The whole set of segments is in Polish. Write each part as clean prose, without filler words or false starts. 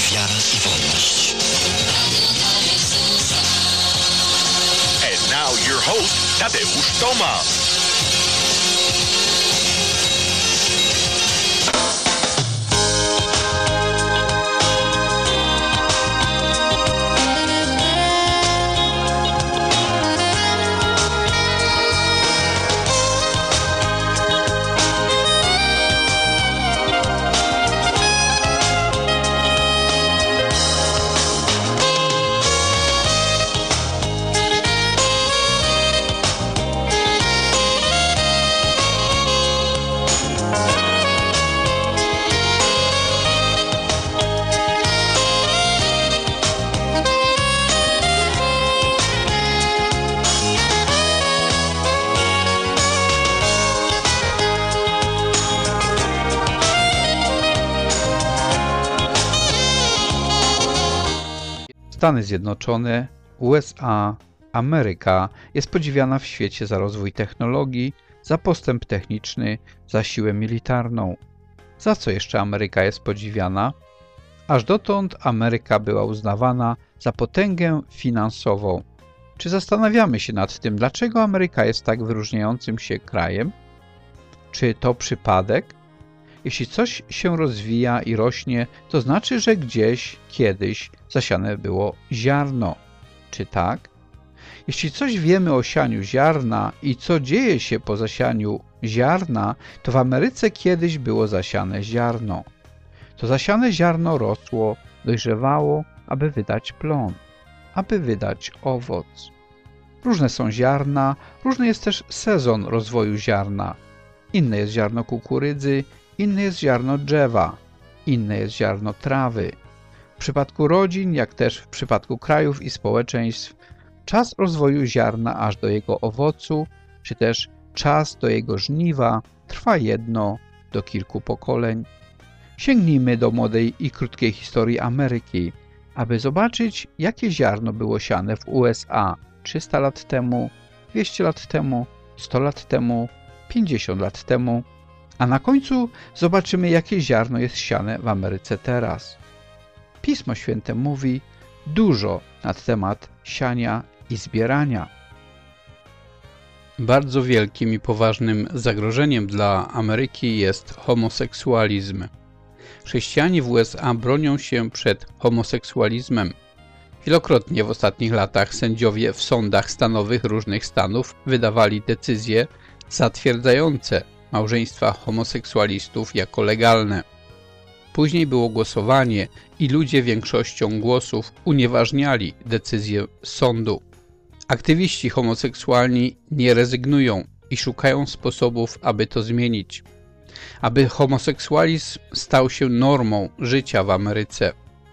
wiara i wolność. And now your host, Tadeusz Tomasz. Stany Zjednoczone, USA, Ameryka jest podziwiana w świecie za rozwój technologii, za postęp techniczny, za siłę militarną. Za co jeszcze Ameryka jest podziwiana? Aż dotąd Ameryka była uznawana za potęgę finansową. Czy zastanawiamy się nad tym, dlaczego Ameryka jest tak wyróżniającym się krajem? Czy to przypadek? Jeśli coś się rozwija i rośnie, to znaczy, że gdzieś, kiedyś zasiane było ziarno. Czy tak? Jeśli coś wiemy o sianiu ziarna i co dzieje się po zasianiu ziarna, to w Ameryce kiedyś było zasiane ziarno. To zasiane ziarno rosło, dojrzewało, aby wydać plon, aby wydać owoc. Różne są ziarna, różny jest też sezon rozwoju ziarna. Inne jest ziarno kukurydzy, inne jest ziarno drzewa, inne jest ziarno trawy. W przypadku rodzin, jak też w przypadku krajów i społeczeństw, czas rozwoju ziarna aż do jego owocu, czy też czas do jego żniwa trwa jedno do kilku pokoleń. Sięgnijmy do młodej i krótkiej historii Ameryki, aby zobaczyć, jakie ziarno było siane w USA 300 lat temu, 200 lat temu, 100 lat temu, 50 lat temu, a na końcu zobaczymy, jakie ziarno jest siane w Ameryce teraz. Pismo Święte mówi dużo na temat siania i zbierania. Bardzo wielkim i poważnym zagrożeniem dla Ameryki jest homoseksualizm. Chrześcijanie w USA bronią się przed homoseksualizmem. Wielokrotnie w ostatnich latach sędziowie w sądach stanowych różnych stanów wydawali decyzje zatwierdzające małżeństwa homoseksualistów jako legalne. Później było głosowanie i ludzie większością głosów unieważniali decyzję sądu. Aktywiści homoseksualni nie rezygnują i szukają sposobów, aby to zmienić. Aby homoseksualizm stał się normą życia w Ameryce.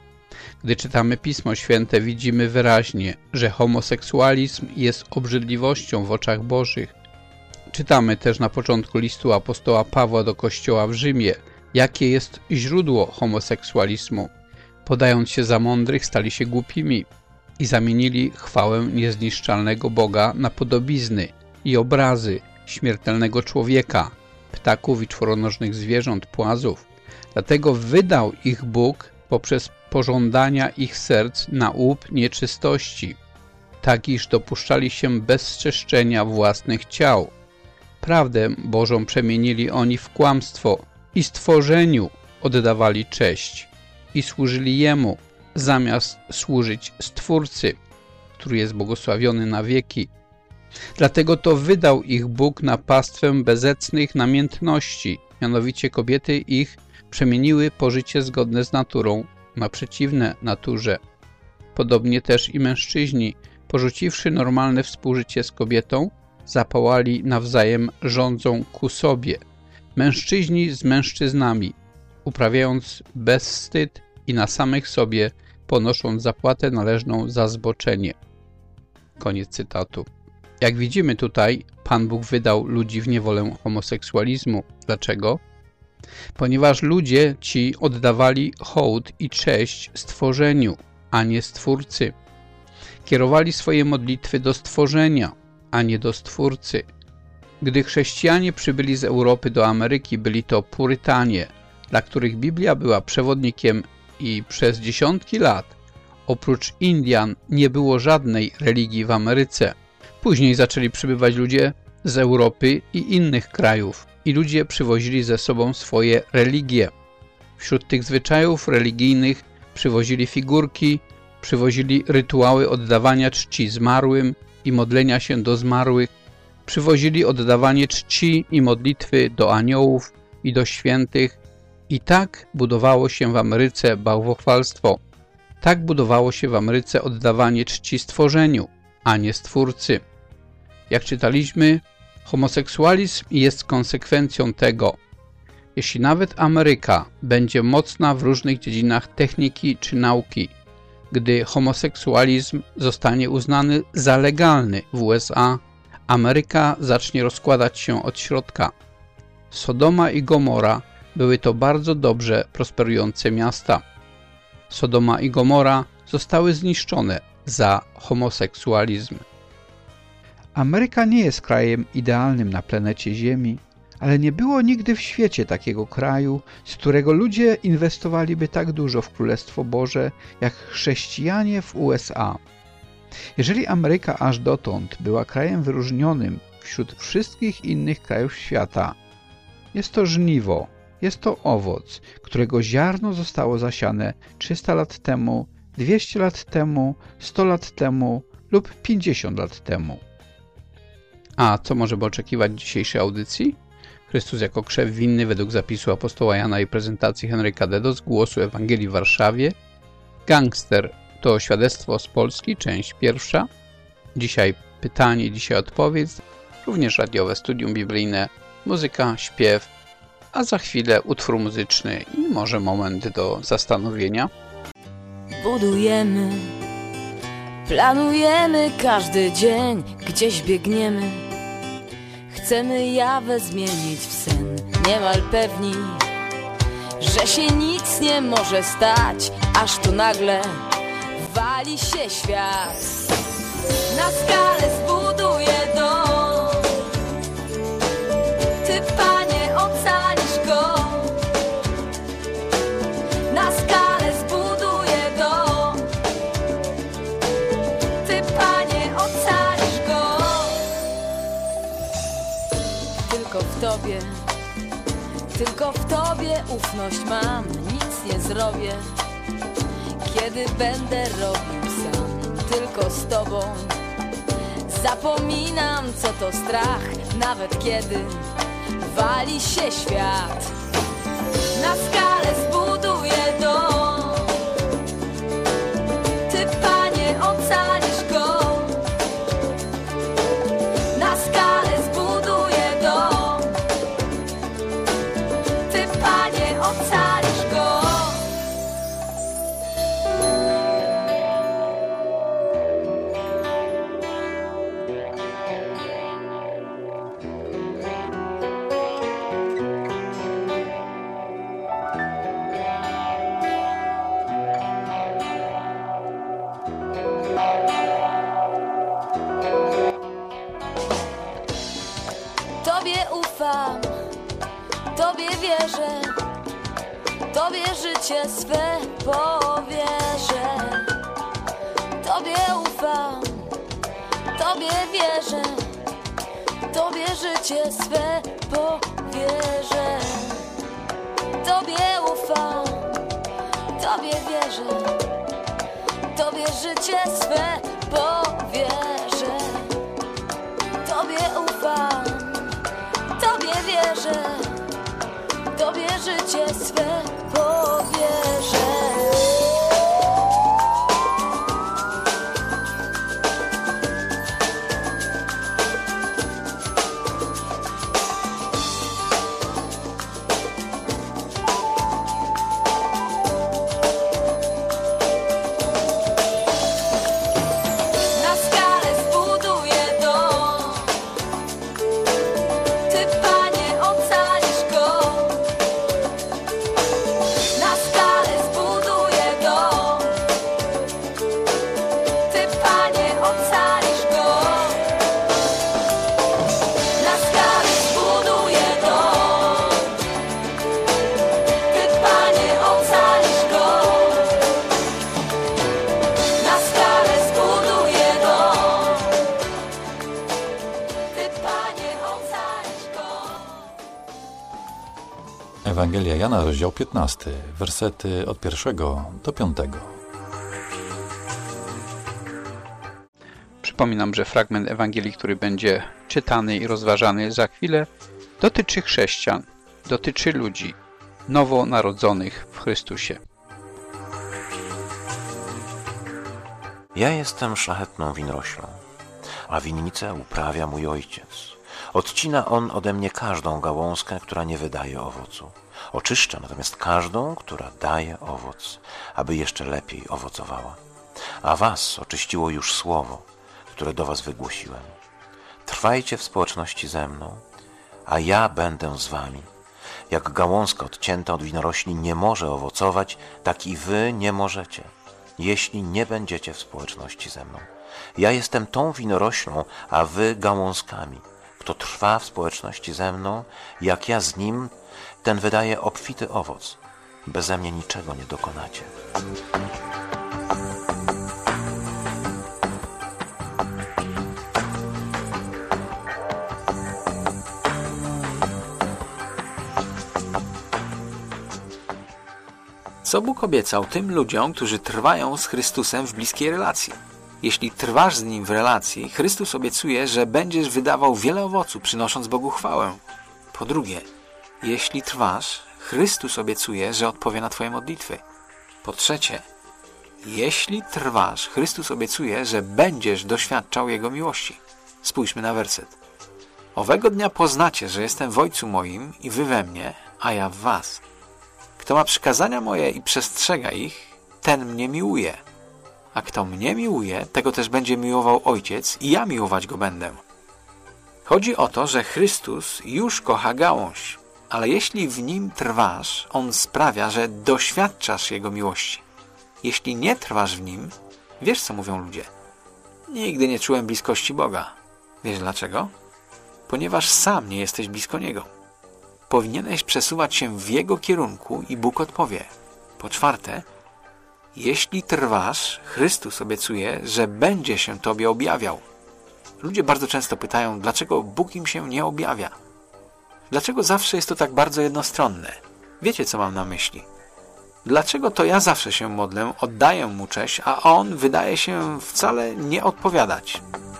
Gdy czytamy Pismo Święte, widzimy wyraźnie, że homoseksualizm jest obrzydliwością w oczach Bożych. Czytamy też na początku listu apostoła Pawła do Kościoła w Rzymie, jakie jest źródło homoseksualizmu. Podając się za mądrych, stali się głupimi i zamienili chwałę niezniszczalnego Boga na podobizny i obrazy śmiertelnego człowieka, ptaków i czworonożnych zwierząt, płazów. Dlatego wydał ich Bóg poprzez pożądania ich serc na łup nieczystości, tak iż dopuszczali się bezczeszczenia własnych ciał. Prawdę Bożą przemienili oni w kłamstwo i stworzeniu oddawali cześć i służyli Jemu, zamiast służyć Stwórcy, który jest błogosławiony na wieki. Dlatego to wydał ich Bóg na pastwę bezecnych namiętności, mianowicie kobiety ich przemieniły pożycie zgodne z naturą na przeciwne naturze. Podobnie też i mężczyźni, porzuciwszy normalne współżycie z kobietą, zapałali nawzajem żądzą ku sobie. Mężczyźni z mężczyznami, uprawiając bezwstyd i na samych sobie ponosząc zapłatę należną za zboczenie. Koniec cytatu. Jak widzimy tutaj, Pan Bóg wydał ludzi w niewolę homoseksualizmu. Dlaczego? Ponieważ ludzie ci oddawali hołd i cześć stworzeniu, a nie Stwórcy. Kierowali swoje modlitwy do stworzenia, a nie do Stwórcy. Gdy chrześcijanie przybyli z Europy do Ameryki, byli to Purytanie, dla których Biblia była przewodnikiem i przez dziesiątki lat oprócz Indian nie było żadnej religii w Ameryce. Później zaczęli przybywać ludzie z Europy i innych krajów i ludzie przywozili ze sobą swoje religie. Wśród tych zwyczajów religijnych przywozili figurki, przywozili rytuały oddawania czci zmarłym i modlenia się do zmarłych, przywozili oddawanie czci i modlitwy do aniołów i do świętych i tak budowało się w Ameryce bałwochwalstwo. Tak budowało się w Ameryce oddawanie czci stworzeniu, a nie Stwórcy. Jak czytaliśmy, homoseksualizm jest konsekwencją tego. Jeśli nawet Ameryka będzie mocna w różnych dziedzinach techniki czy nauki, gdy homoseksualizm zostanie uznany za legalny w USA, Ameryka zacznie rozkładać się od środka. Sodoma i Gomora były to bardzo dobrze prosperujące miasta. Sodoma i Gomora zostały zniszczone za homoseksualizm. Ameryka nie jest krajem idealnym na planecie Ziemi, ale nie było nigdy w świecie takiego kraju, z którego ludzie inwestowaliby tak dużo w Królestwo Boże, jak chrześcijanie w USA. Jeżeli Ameryka aż dotąd była krajem wyróżnionym wśród wszystkich innych krajów świata, jest to żniwo, jest to owoc, którego ziarno zostało zasiane 300 lat temu, 200 lat temu, 100 lat temu lub 50 lat temu. A co możemy oczekiwać w dzisiejszej audycji? Chrystus jako krzew winny według zapisu apostoła Jana i prezentacji Henryka Dedo z Głosu Ewangelii w Warszawie. Gangster to świadectwo z Polski, część pierwsza. Dzisiaj pytanie, dzisiaj odpowiedź. Również radiowe studium biblijne, muzyka, śpiew, a za chwilę utwór muzyczny i może moment do zastanowienia. Budujemy, planujemy każdy dzień, gdzieś biegniemy. Chcemy Jawę zmienić w sen, niemal pewni, że się nic nie może stać, aż tu nagle wali się świat. Na skalę zbuduję dom, Ty, Panie, ocalisz go. Na skalę zbuduję dom, Ty, Panie, ocalisz go. Tylko w Tobie ufność mam, nic nie zrobię, kiedy będę robił sam. Tylko z Tobą zapominam, co to strach, nawet kiedy wali się świat. Na skalę zbuduję dom, Ty, Panie, ocalisz go. Na skalę zbuduję dom, Ty, Panie, ocalisz go. Tobie ufam, Tobie wierzę, Tobie życie swe powierzę. Tobie ufam, Tobie wierzę, Tobie życie swe powierzę. Tobie ufam, Tobie wierzę, Tobie życie swe powierzę. Tobie ufam, Tobie wierzę, Tobie życie swe powierzę. Na skalę zbuduję dom, Ty, Panie, ocalisz go. Na skalę zbuduję Ewangelia Jana, rozdział 15, wersety od 1 do 5. Przypominam, że fragment Ewangelii, który będzie czytany i rozważany za chwilę, dotyczy chrześcijan, dotyczy ludzi nowonarodzonych w Chrystusie. Ja jestem szlachetną winoroślą, a winnicę uprawia mój ojciec. Odcina on ode mnie każdą gałązkę, która nie wydaje owocu. Oczyszcza natomiast każdą, która daje owoc, aby jeszcze lepiej owocowała. A was oczyściło już słowo, które do was wygłosiłem. Trwajcie w społeczności ze mną, a ja będę z wami. Jak gałązka odcięta od winorośli nie może owocować, tak i wy nie możecie, jeśli nie będziecie w społeczności ze mną. Ja jestem tą winoroślą, a wy gałązkami. Kto trwa w społeczności ze mną, jak ja z nim, ten wydaje obfity owoc. Beze mnie niczego nie dokonacie. Co Bóg obiecał tym ludziom, którzy trwają z Chrystusem w bliskiej relacji? Jeśli trwasz z Nim w relacji, Chrystus obiecuje, że będziesz wydawał wiele owocu, przynosząc Bogu chwałę. Po drugie, jeśli trwasz, Chrystus obiecuje, że odpowie na Twoje modlitwy. Po trzecie, jeśli trwasz, Chrystus obiecuje, że będziesz doświadczał Jego miłości. Spójrzmy na werset. Owego dnia poznacie, że jestem w Ojcu moim i wy we mnie, a ja w was. Kto ma przykazania moje i przestrzega ich, ten mnie miłuje. A kto mnie miłuje, tego też będzie miłował Ojciec i ja miłować go będę. Chodzi o to, że Chrystus już kocha gałąź, ale jeśli w Nim trwasz, On sprawia, że doświadczasz Jego miłości. Jeśli nie trwasz w Nim, wiesz co mówią ludzie? Nigdy nie czułem bliskości Boga. Wiesz dlaczego? Ponieważ sam nie jesteś blisko Niego. Powinieneś przesuwać się w Jego kierunku i Bóg odpowie. Po czwarte, jeśli trwasz, Chrystus obiecuje, że będzie się Tobie objawiał. Ludzie bardzo często pytają, dlaczego Bóg im się nie objawia? Dlaczego zawsze jest to tak bardzo jednostronne? Wiecie, co mam na myśli? Dlaczego to ja zawsze się modlę, oddaję Mu cześć, a On wydaje się wcale nie odpowiadać?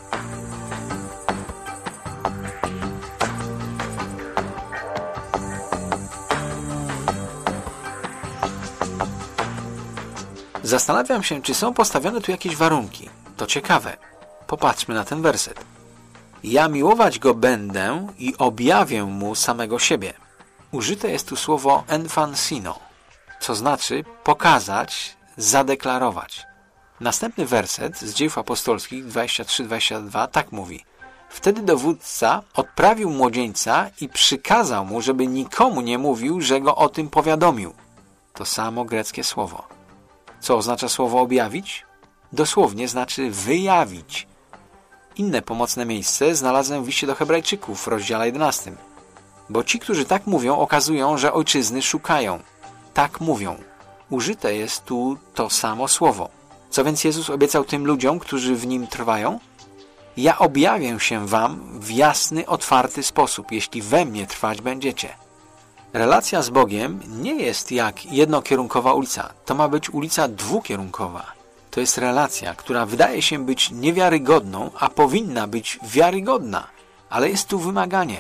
Zastanawiam się, czy są postawione tu jakieś warunki. To ciekawe. Popatrzmy na ten werset. Ja miłować Go będę i objawię Mu samego siebie. Użyte jest tu słowo enfansino, co znaczy pokazać, zadeklarować. Następny werset z Dziejów Apostolskich 23-22 tak mówi. Wtedy dowódca odprawił młodzieńca i przykazał mu, żeby nikomu nie mówił, że go o tym powiadomił. To samo greckie słowo. Co oznacza słowo objawić? Dosłownie znaczy wyjawić. Inne pomocne miejsce znalazłem w liście do Hebrajczyków w rozdziale 11. Bo ci, którzy tak mówią, okazują, że ojczyzny szukają. Tak mówią. Użyte jest tu to samo słowo. Co więc Jezus obiecał tym ludziom, którzy w Nim trwają? Ja objawię się wam w jasny, otwarty sposób, jeśli we mnie trwać będziecie. Relacja z Bogiem nie jest jak jednokierunkowa ulica. To ma być ulica dwukierunkowa. To jest relacja, która wydaje się być niewiarygodną, a powinna być wiarygodna. Ale jest tu wymaganie.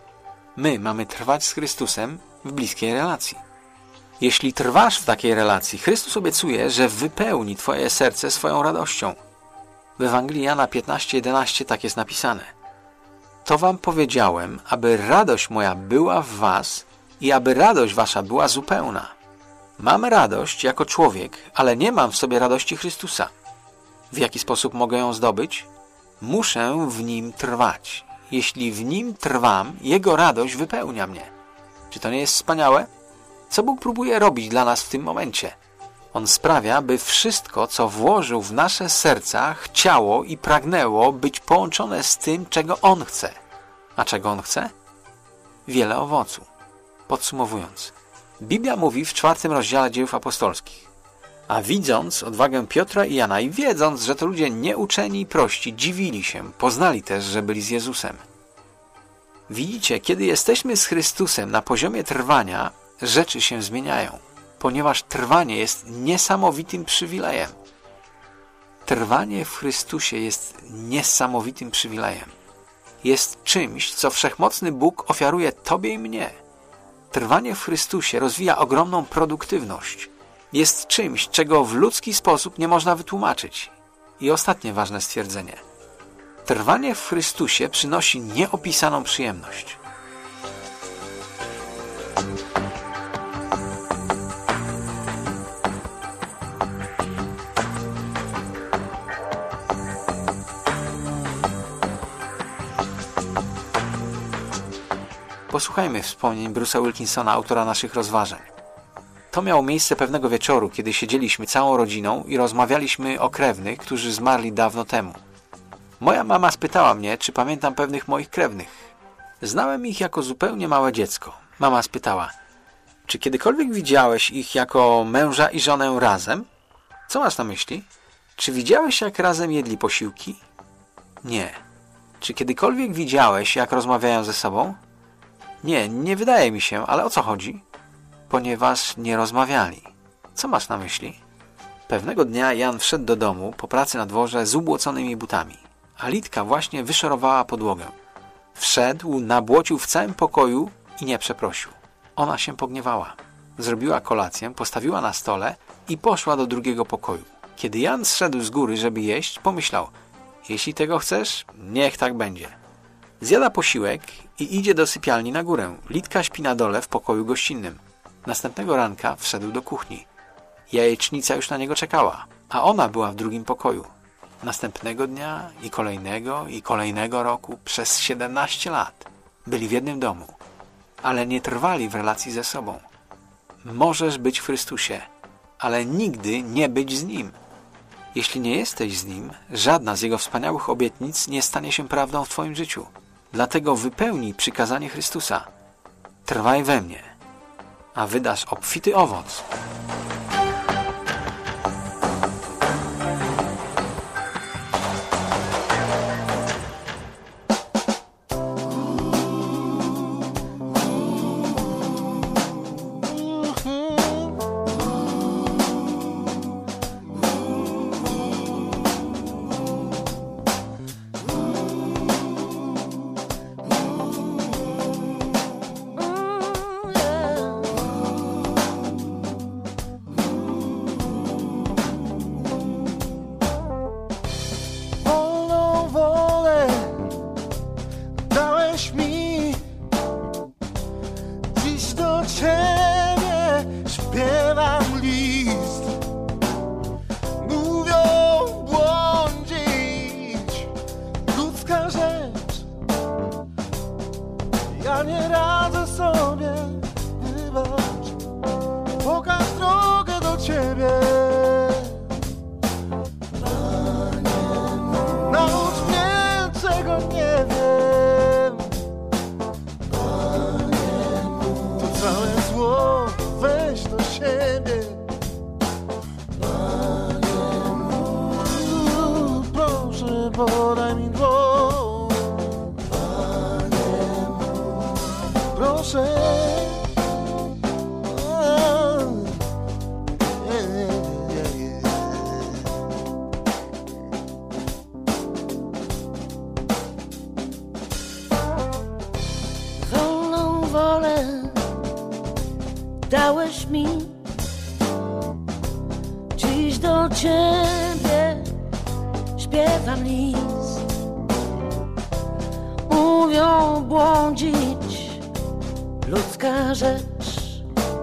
My mamy trwać z Chrystusem w bliskiej relacji. Jeśli trwasz w takiej relacji, Chrystus obiecuje, że wypełni Twoje serce swoją radością. W Ewangelii Jana 15:11 tak jest napisane. To wam powiedziałem, aby radość moja była w was i aby radość wasza była zupełna. Mam radość jako człowiek, ale nie mam w sobie radości Chrystusa. W jaki sposób mogę ją zdobyć? Muszę w Nim trwać. Jeśli w Nim trwam, Jego radość wypełnia mnie. Czy to nie jest wspaniałe? Co Bóg próbuje robić dla nas w tym momencie? On sprawia, by wszystko, co włożył w nasze serca, chciało i pragnęło być połączone z tym, czego On chce. A czego On chce? Wiele owocu. Podsumowując, Biblia mówi w 4 rozdziale Dziejów Apostolskich. A widząc odwagę Piotra i Jana i wiedząc, że to ludzie nieuczeni i prości, dziwili się, poznali też, że byli z Jezusem. Widzicie, kiedy jesteśmy z Chrystusem na poziomie trwania, rzeczy się zmieniają, ponieważ trwanie jest niesamowitym przywilejem. Trwanie w Chrystusie jest niesamowitym przywilejem. Jest czymś, co Wszechmocny Bóg ofiaruje Tobie i mnie. Trwanie w Chrystusie rozwija ogromną produktywność. Jest czymś, czego w ludzki sposób nie można wytłumaczyć. I ostatnie ważne stwierdzenie. Trwanie w Chrystusie przynosi nieopisaną przyjemność. Posłuchajmy wspomnień Bruce'a Wilkinsona, autora naszych rozważań. To miało miejsce pewnego wieczoru, kiedy siedzieliśmy całą rodziną i rozmawialiśmy o krewnych, którzy zmarli dawno temu. Moja mama spytała mnie, czy pamiętam pewnych moich krewnych. Znałem ich jako zupełnie małe dziecko. Mama spytała, czy kiedykolwiek widziałeś ich jako męża i żonę razem? Co masz na myśli? Czy widziałeś, jak razem jedli posiłki? Nie. Czy kiedykolwiek widziałeś, jak rozmawiają ze sobą? Nie, nie wydaje mi się, ale o co chodzi? Ponieważ nie rozmawiali. Co masz na myśli? Pewnego dnia Jan wszedł do domu po pracy na dworze z ubłoconymi butami, a Litka właśnie wyszorowała podłogę. Wszedł, nabłocił w całym pokoju i nie przeprosił. Ona się pogniewała. Zrobiła kolację, postawiła na stole i poszła do drugiego pokoju. Kiedy Jan zszedł z góry, żeby jeść, pomyślał, jeśli tego chcesz, niech tak będzie. Zjada posiłek i idzie do sypialni na górę. Litka śpi na dole w pokoju gościnnym. Następnego ranka wszedł do kuchni. Jajecznica już na niego czekała, a ona była w drugim pokoju. Następnego dnia i kolejnego roku przez 17 lat byli w jednym domu, ale nie trwali w relacji ze sobą. Możesz być w Chrystusie, ale nigdy nie być z Nim. Jeśli nie jesteś z Nim, żadna z Jego wspaniałych obietnic nie stanie się prawdą w Twoim życiu. Dlatego wypełnij przykazanie Chrystusa. Trwaj we mnie, a wydasz obfity owoc. Dałeś mi, dziś do Ciebie śpiewam list. Mówią błądzić, ludzka rzecz.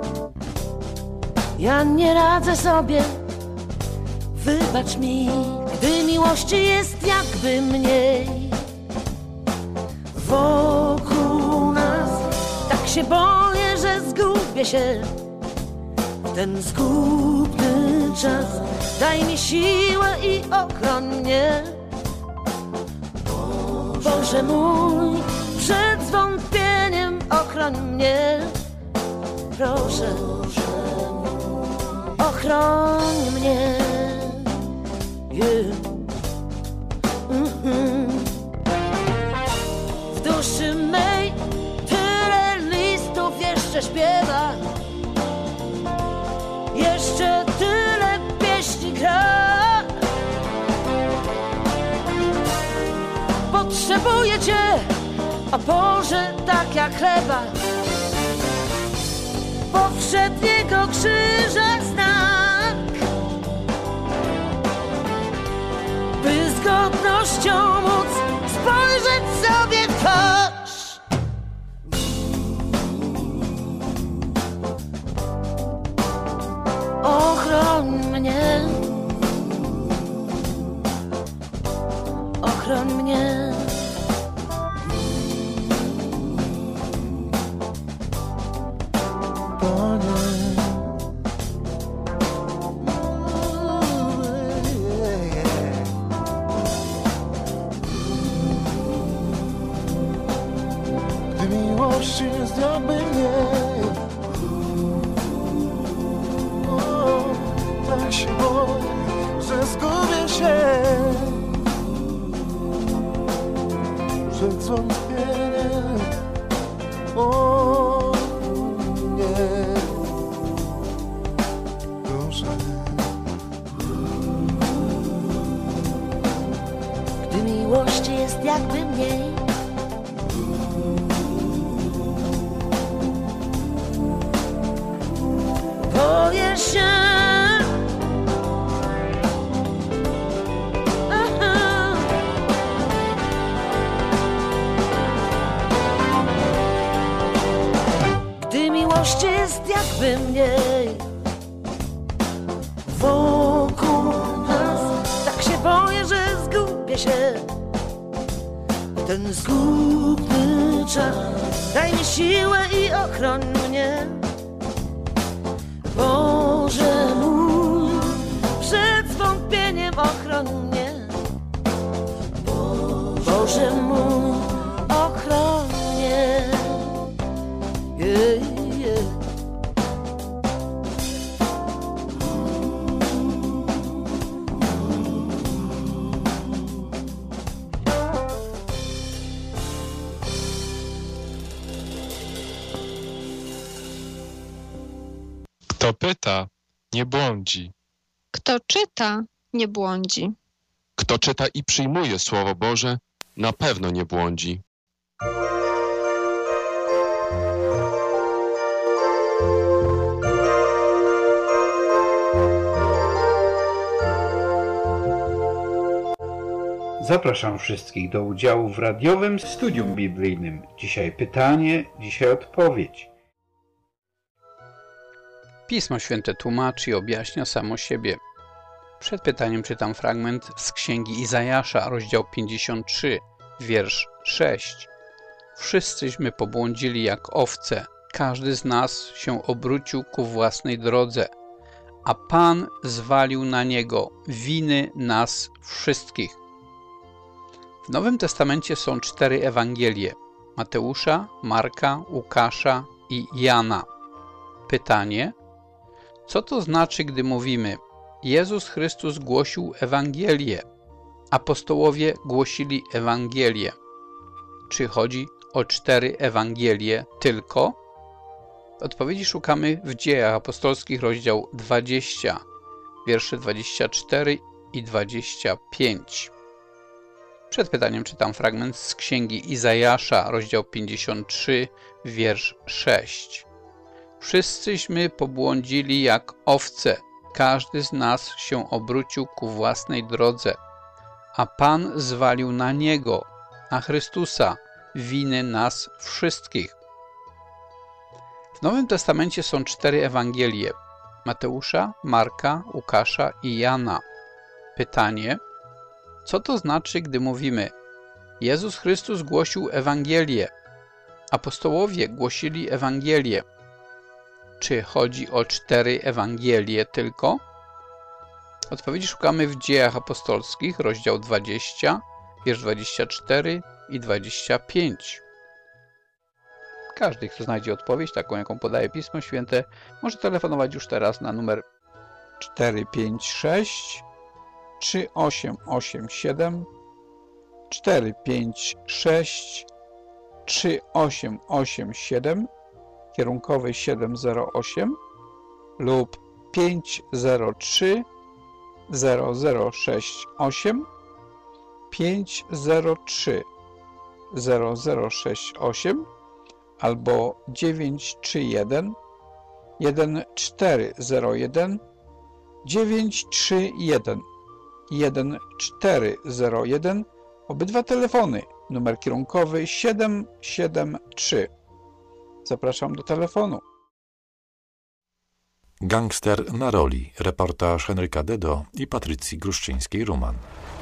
Ja nie radzę sobie, wybacz mi, gdy miłości jest jakby mniej. Wokół nas tak się boję, że zgubię się w ten zgubny czas. Daj mi siłę i ochroń mnie, Boże mój, przed zwątpieniem ochroń mnie. Proszę, ochroń mnie. W duszy mej tyle listów jeszcze śpiewa. Miłuję Cię, o Boże, tak jak chleba, powszedniego krzyża znak, by z godnością móc spojrzeć sobie w twarz. Ochroń mnie, ochroń mnie. Gdy miłość jest jakby mniej, o, tak się boję, że zgubię się przed wątpieniem. O nie, proszę. Gdy miłości jest jakby mniej, boję się. Aha. Gdy miłości jest jakby mniej wokół nas, tak się boję, że zgubię się. Ten zgubny czas, daj mi siłę i ochroń mnie. Boże mój, przed zwątpieniem ochroń mnie. Boże mój, ochroń mnie. Yeah, yeah. Kto pyta, nie błądzi. Kto czyta, nie błądzi. Kto czyta i przyjmuje Słowo Boże, na pewno nie błądzi. Zapraszam wszystkich do udziału w radiowym studium biblijnym. Dzisiaj pytanie, dzisiaj odpowiedź. Pismo Święte tłumaczy i objaśnia samo siebie. Przed pytaniem czytam fragment z Księgi Izajasza, rozdział 53, wiersz 6. Wszyscyśmy pobłądzili jak owce, każdy z nas się obrócił ku własnej drodze, a Pan zwalił na Niego winy nas wszystkich. W Nowym Testamencie są 4 Ewangelie: Mateusza, Marka, Łukasza i Jana. Pytanie: co to znaczy, gdy mówimy: Jezus Chrystus głosił Ewangelię, apostołowie głosili Ewangelię? Czy chodzi o 4 Ewangelie tylko? Odpowiedzi szukamy w Dziejach Apostolskich, rozdział 20, wiersze 24 i 25. Przed pytaniem czytam fragment z Księgi Izajasza, rozdział 53, wiersz 6. Wszyscyśmy pobłądzili jak owce, każdy z nas się obrócił ku własnej drodze, a Pan zwalił na Niego, na Chrystusa, winy nas wszystkich. W Nowym Testamencie są 4 Ewangelie: Mateusza, Marka, Łukasza i Jana. Pytanie: co to znaczy, gdy mówimy: Jezus Chrystus głosił Ewangelię, apostołowie głosili Ewangelię? Czy chodzi o 4 Ewangelie tylko? Odpowiedzi szukamy w Dziejach Apostolskich, rozdział 20, wiersz 24 i 25. Każdy, kto znajdzie odpowiedź, taką jaką podaje Pismo Święte, może telefonować już teraz na numer 456 3887 456 3887 kierunkowy 708 lub 503 0068 503 0068 albo 931 1401 931 1401. Obydwa telefony, numer kierunkowy 773. Zapraszam do telefonu. Gangster na roli. Reportaż Henryka Dedo i Patrycji Gruszczyńskiej-Ruman.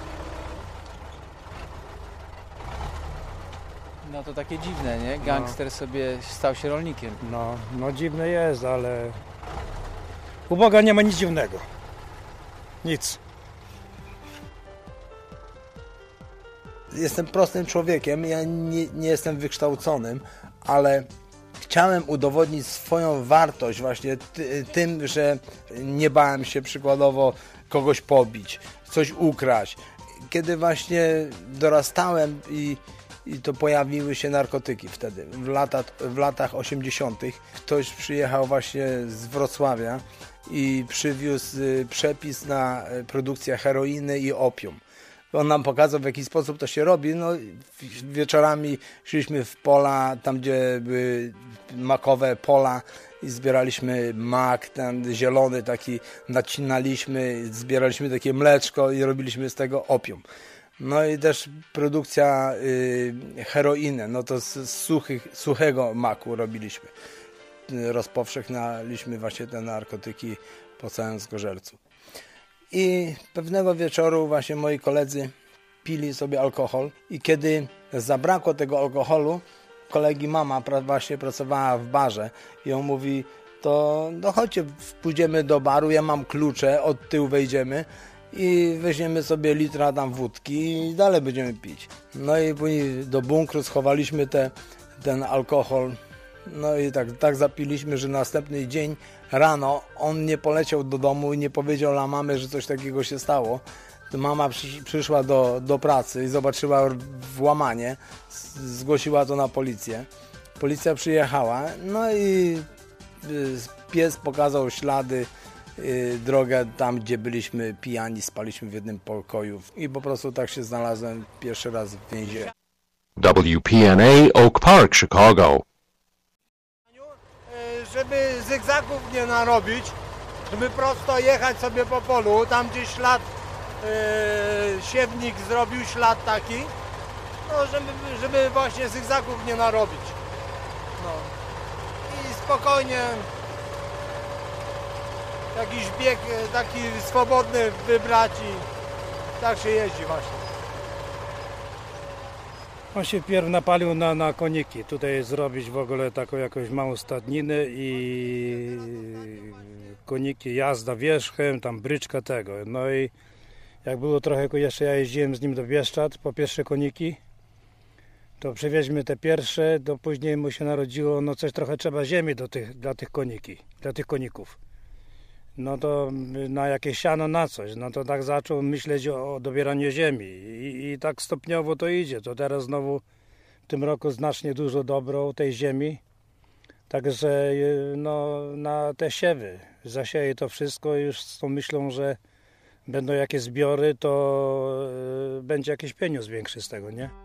No to takie dziwne, nie? Gangster sobie stał się rolnikiem. No dziwne jest, ale u Boga nie ma nic dziwnego. Nic. Jestem prostym człowiekiem, ja nie jestem wykształconym, ale chciałem udowodnić swoją wartość właśnie tym, że nie bałem się przykładowo kogoś pobić, coś ukraść. Kiedy właśnie dorastałem i to pojawiły się narkotyki wtedy, w latach 80. Ktoś przyjechał właśnie z Wrocławia i przywiózł przepis na produkcję heroiny i opium. On nam pokazał, w jaki sposób to się robi. No, wieczorami szliśmy w pola, tam gdzie były makowe pola i zbieraliśmy mak, ten zielony taki, nacinaliśmy, zbieraliśmy takie mleczko i robiliśmy z tego opium. No i też produkcja heroiny, no to z suchego maku robiliśmy. Rozpowszechnaliśmy właśnie te narkotyki po całym Zgorzelcu. I pewnego wieczoru właśnie moi koledzy pili sobie alkohol i kiedy zabrakło tego alkoholu, kolegi mama właśnie pracowała w barze i on mówi, to no chodźcie, pójdziemy do baru, ja mam klucze, od tyłu wejdziemy i weźmiemy sobie litra tam wódki i dalej będziemy pić. No i później do bunkru schowaliśmy ten alkohol. No i tak zapiliśmy, że następny dzień rano on nie poleciał do domu i nie powiedział dla mamy, że coś takiego się stało. To mama przyszła do pracy i zobaczyła włamanie, zgłosiła to na policję. Policja przyjechała, no i pies pokazał ślady, drogę tam, gdzie byliśmy pijani, spaliśmy w jednym pokoju i po prostu tak się znalazłem pierwszy raz w więzieniu. WPNA Oak Park, Chicago. Żeby zygzagów nie narobić, żeby prosto jechać sobie po polu, tam gdzie ślad, siewnik zrobił ślad taki, no żeby właśnie zygzagów nie narobić. No. I spokojnie jakiś bieg taki swobodny wybrać i tak się jeździ właśnie. On się wpierw napalił na koniki. Tutaj zrobić w ogóle taką jakąś małą stadninę i koniki, jazda wierzchem, tam bryczka tego. No i jak było trochę, jeszcze ja jeździłem z nim do Bieszczad po pierwsze koniki, to przywieźmy te pierwsze, to później mu się narodziło, no coś trochę trzeba ziemi dla tych koników. No to na jakieś siano, na coś. No to tak zaczął myśleć o dobieraniu ziemi i tak stopniowo to idzie. To teraz znowu w tym roku znacznie dużo dobrą tej ziemi. Także no, na te siewy zasieje to wszystko już z tą myślą, że będą jakieś zbiory, to będzie jakiś pieniądz większy z tego, nie?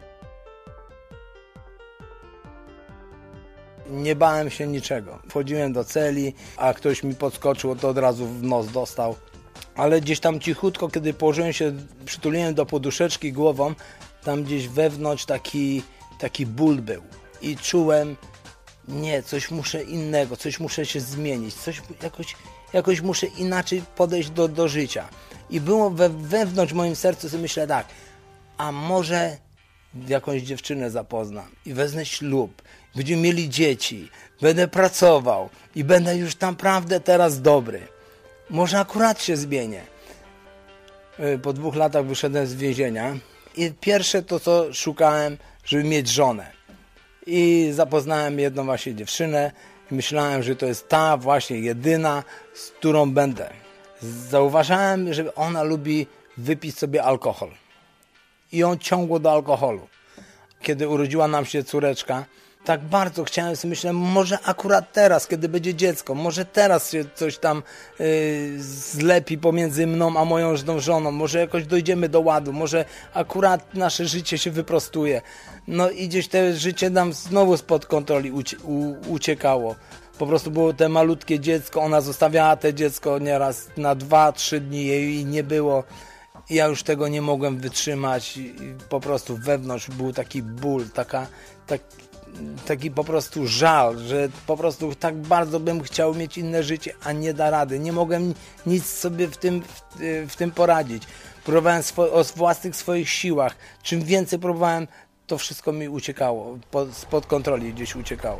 Nie bałem się niczego. Wchodziłem do celi, a ktoś mi podskoczył, to od razu w nos dostał. Ale gdzieś tam cichutko, kiedy położyłem się, przytuliłem do poduszeczki głową, tam gdzieś wewnątrz taki ból był. I czułem, nie, coś muszę innego, coś muszę się zmienić, coś jakoś muszę inaczej podejść do życia. I było wewnątrz w moim sercu, sobie myślę tak, a może jakąś dziewczynę zapoznam i wezmę ślub, będziemy mieli dzieci, będę pracował i będę już naprawdę teraz dobry. Może akurat się zmienię. Po 2 latach wyszedłem z więzienia i pierwsze to, co szukałem, żeby mieć żonę. I zapoznałem jedną właśnie dziewczynę i myślałem, że to jest ta właśnie jedyna, z którą będę. Zauważyłem, że ona lubi wypić sobie alkohol. I ją ciągło do alkoholu. Kiedy urodziła nam się córeczka, Tak bardzo chciałem sobie, myślę, może akurat teraz, kiedy będzie dziecko, może teraz się coś tam zlepi pomiędzy mną a moją żoną, może jakoś dojdziemy do ładu, może akurat nasze życie się wyprostuje. No i gdzieś te życie nam znowu spod kontroli uciekało. Po prostu było te malutkie dziecko, ona zostawiała te dziecko nieraz na 2-3 dni, jej nie było. Ja już tego nie mogłem wytrzymać i po prostu wewnątrz był taki ból, taki po prostu żal, że po tak bardzo bym chciał mieć inne życie, a nie da rady. Nie mogłem nic sobie w tym poradzić. Próbowałem o własnych swoich siłach. Czym więcej próbowałem, to wszystko mi uciekało. Spod kontroli gdzieś uciekało.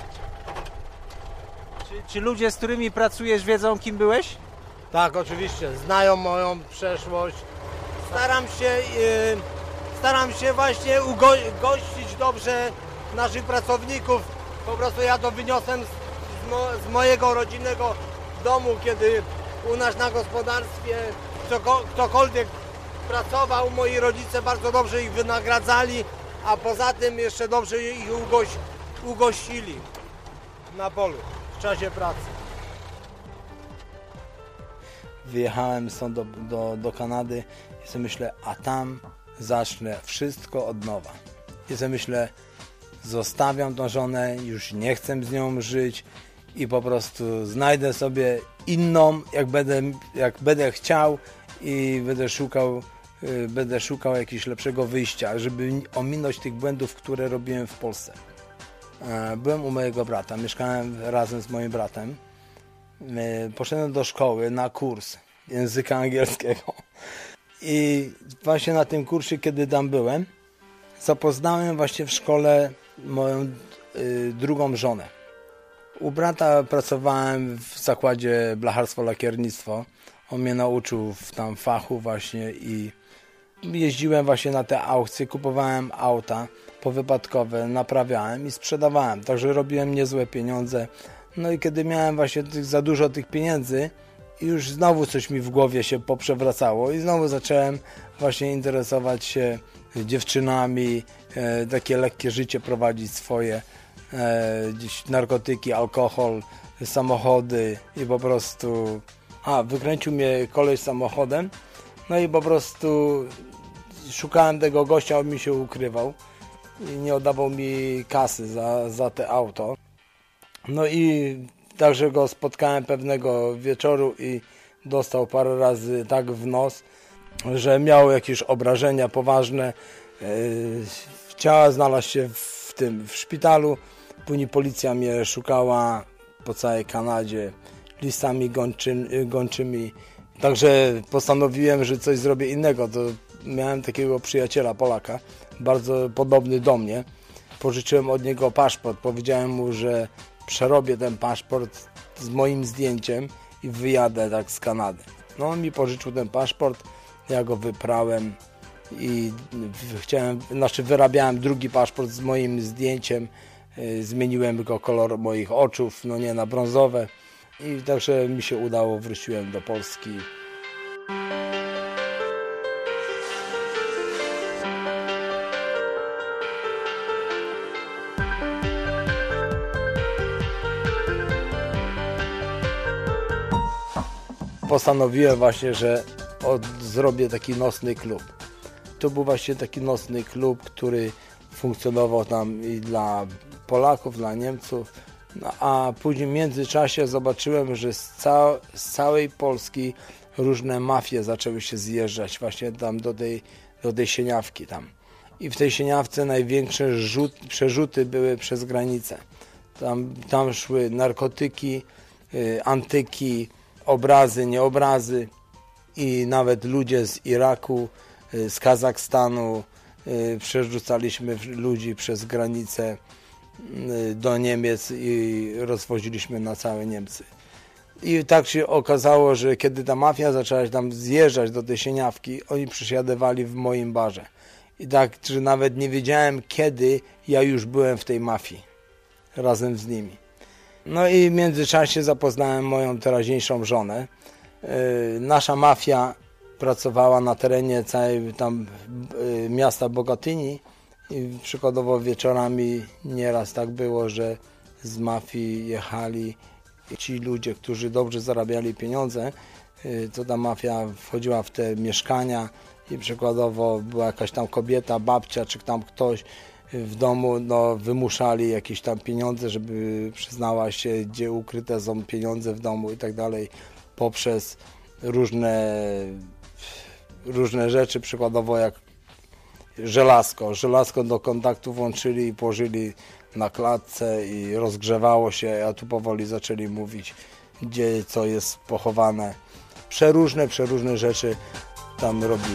Czy ludzie, z którymi pracujesz, wiedzą, kim byłeś? Tak, oczywiście. Znają moją przeszłość. Staram się właśnie gościć dobrze naszych pracowników. Po prostu ja to wyniosłem z mojego rodzinnego domu, kiedy u nas na gospodarstwie ktokolwiek pracował, moi rodzice bardzo dobrze ich wynagradzali, a poza tym jeszcze dobrze ich ugościli na polu w czasie pracy. Wyjechałem stąd do Kanady i sobie myślę, a tam zacznę wszystko od nowa. I sobie myślę, zostawiam tą żonę, już nie chcę z nią żyć i po prostu znajdę sobie inną, jak będę chciał i będę szukał jakiegoś lepszego wyjścia, żeby ominąć tych błędów, które robiłem w Polsce. Byłem u mojego brata, mieszkałem razem z moim bratem. Poszedłem do szkoły na kurs języka angielskiego i właśnie na tym kursie, kiedy tam byłem, zapoznałem właśnie w szkole moją drugą żonę. U brata pracowałem w zakładzie blacharstwo-lakiernictwo. On mnie nauczył tam fachu właśnie i jeździłem właśnie na te aukcje, kupowałem auta powypadkowe, naprawiałem i sprzedawałem. Także robiłem niezłe pieniądze. No i kiedy miałem właśnie za dużo tych pieniędzy, już znowu coś mi w głowie się poprzewracało i znowu zacząłem właśnie interesować się dziewczynami, takie lekkie życie prowadzić swoje, gdzieś narkotyki, alkohol, samochody i po prostu... wykręcił mnie koleś samochodem, no i po prostu szukałem tego gościa, on mi się ukrywał i nie oddawał mi kasy za te auto. No i także go spotkałem pewnego wieczoru i dostał parę razy tak w nos, że miał jakieś obrażenia poważne. Ciała znalazł się w szpitalu. Później policja mnie szukała po całej Kanadzie listami gończymi. Także postanowiłem, że coś zrobię innego. To miałem takiego przyjaciela Polaka, bardzo podobny do mnie. Pożyczyłem od niego paszport. Powiedziałem mu, że przerobię ten paszport z moim zdjęciem i wyjadę tak z Kanady. No on mi pożyczył ten paszport, ja go wyprałem i wyrabiałem drugi paszport z moim zdjęciem, zmieniłem go kolor moich oczów, no nie na brązowe i także mi się udało, wróciłem do Polski. Postanowiłem właśnie, że zrobię taki nocny klub. To był właśnie taki nocny klub, który funkcjonował tam i dla Polaków, dla Niemców, no, a później w międzyczasie zobaczyłem, że z całej Polski różne mafie zaczęły się zjeżdżać właśnie tam do tej Sieniawki tam. I w tej Sieniawce największe przerzuty były przez granicę. Tam szły narkotyki, antyki, obrazy, nieobrazy i nawet ludzie z Iraku, z Kazachstanu, przerzucaliśmy ludzi przez granicę do Niemiec i rozwoziliśmy na całe Niemcy. I tak się okazało, że kiedy ta mafia zaczęła tam zjeżdżać do tej Sieniawki, oni przesiadywali w moim barze. I tak, że nawet nie wiedziałem, kiedy ja już byłem w tej mafii razem z nimi. No i w międzyczasie zapoznałem moją teraźniejszą żonę. Nasza mafia pracowała na terenie całej tam miasta Bogatyni I przykładowo wieczorami nieraz tak było, że z mafii jechali ci ludzie, którzy dobrze zarabiali pieniądze, to ta mafia wchodziła w te mieszkania i przykładowo była jakaś tam kobieta, babcia czy tam ktoś w domu, no wymuszali jakieś tam pieniądze, żeby przyznała się, gdzie ukryte są pieniądze w domu i tak dalej, poprzez różne rzeczy, przykładowo jak żelazko do kontaktu włączyli i położyli na klatce i rozgrzewało się, a tu powoli zaczęli mówić, gdzie co jest pochowane. Przeróżne rzeczy tam robili.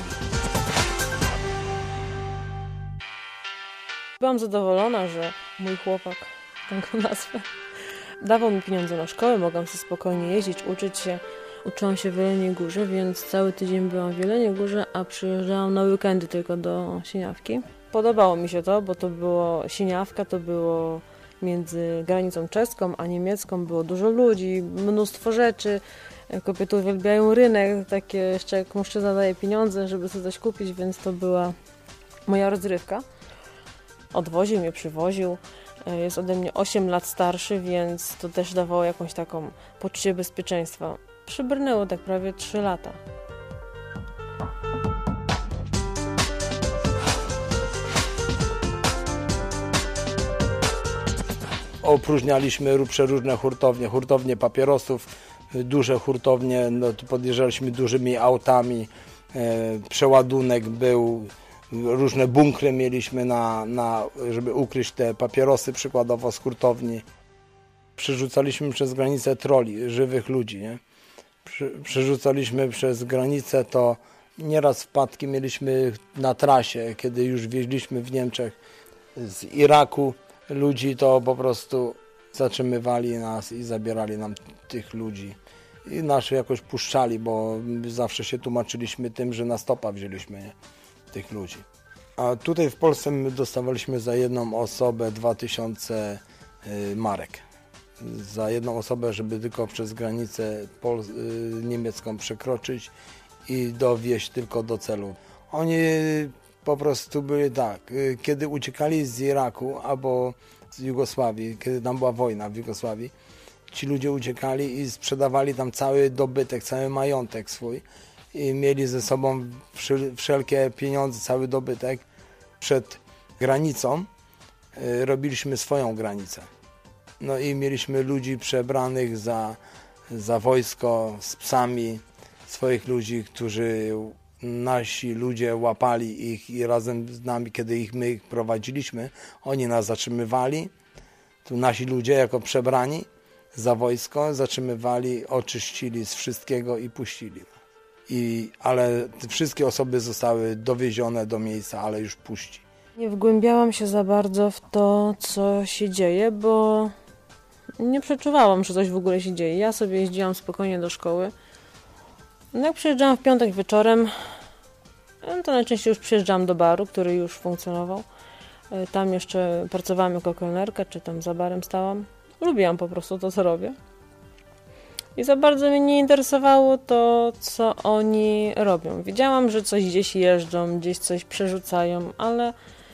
Byłam zadowolona, że mój chłopak, tak go nazwę, dawał mi pieniądze na szkołę, mogłam sobie spokojnie jeździć, uczyć się. Uczyłam się w Jeleniej Górze, więc cały tydzień byłam w Jeleniej Górze, a przyjeżdżałam na weekendy tylko do Sieniawki. Podobało mi się to, bo to było Sieniawka, to było między granicą czeską a niemiecką, było dużo ludzi, mnóstwo rzeczy. Kobiety uwielbiają rynek, takie jeszcze jak mężczyzna daje pieniądze, żeby sobie coś kupić, więc to była moja rozrywka. Odwoził mnie, przywoził. Jest ode mnie 8 lat starszy, więc to też dawało jakąś taką poczucie bezpieczeństwa. Przybrnęło tak prawie 3 lata. Opróżnialiśmy przeróżne hurtownie papierosów, duże hurtownie, no, podjeżdżaliśmy dużymi autami, przeładunek był, różne bunkry mieliśmy, żeby ukryć te papierosy przykładowo z hurtowni. Przerzucaliśmy przez granicę troli, żywych ludzi, nie? Przerzucaliśmy przez granicę, to nieraz wpadki mieliśmy na trasie, kiedy już wieźliśmy w Niemczech z Iraku ludzi, to po prostu zatrzymywali nas i zabierali nam tych ludzi. I nas jakoś puszczali, bo zawsze się tłumaczyliśmy tym, że na stopa wzięliśmy, nie? Tych ludzi. A tutaj w Polsce my dostawaliśmy za jedną osobę 2000 marek. Za jedną osobę, żeby tylko przez granicę niemiecką przekroczyć i dowieźć tylko do celu. Oni po prostu byli tak, kiedy uciekali z Iraku albo z Jugosławii, kiedy tam była wojna w Jugosławii, ci ludzie uciekali i sprzedawali tam cały dobytek, cały majątek swój i mieli ze sobą wszelkie pieniądze, cały dobytek. Przed granicą robiliśmy swoją granicę. No i mieliśmy ludzi przebranych za wojsko z psami, swoich ludzi, którzy nasi ludzie łapali ich i razem z nami, kiedy my ich prowadziliśmy, oni nas zatrzymywali. Tu nasi ludzie jako przebrani za wojsko zatrzymywali, oczyścili z wszystkiego i puścili. Ale te wszystkie osoby zostały dowiezione do miejsca, ale już puści. Nie wgłębiałam się za bardzo w to, co się dzieje, bo nie przeczuwałam, że coś w ogóle się dzieje. Ja sobie jeździłam spokojnie do szkoły. No jak przyjeżdżałam w piątek wieczorem, to najczęściej już przyjeżdżałam do baru, który już funkcjonował. Tam jeszcze pracowałam jako kelnerka, czy tam za barem stałam. Lubiłam po prostu to, co robię. I za bardzo mnie nie interesowało to, co oni robią. Wiedziałam, że coś gdzieś jeżdżą, gdzieś coś przerzucają, ale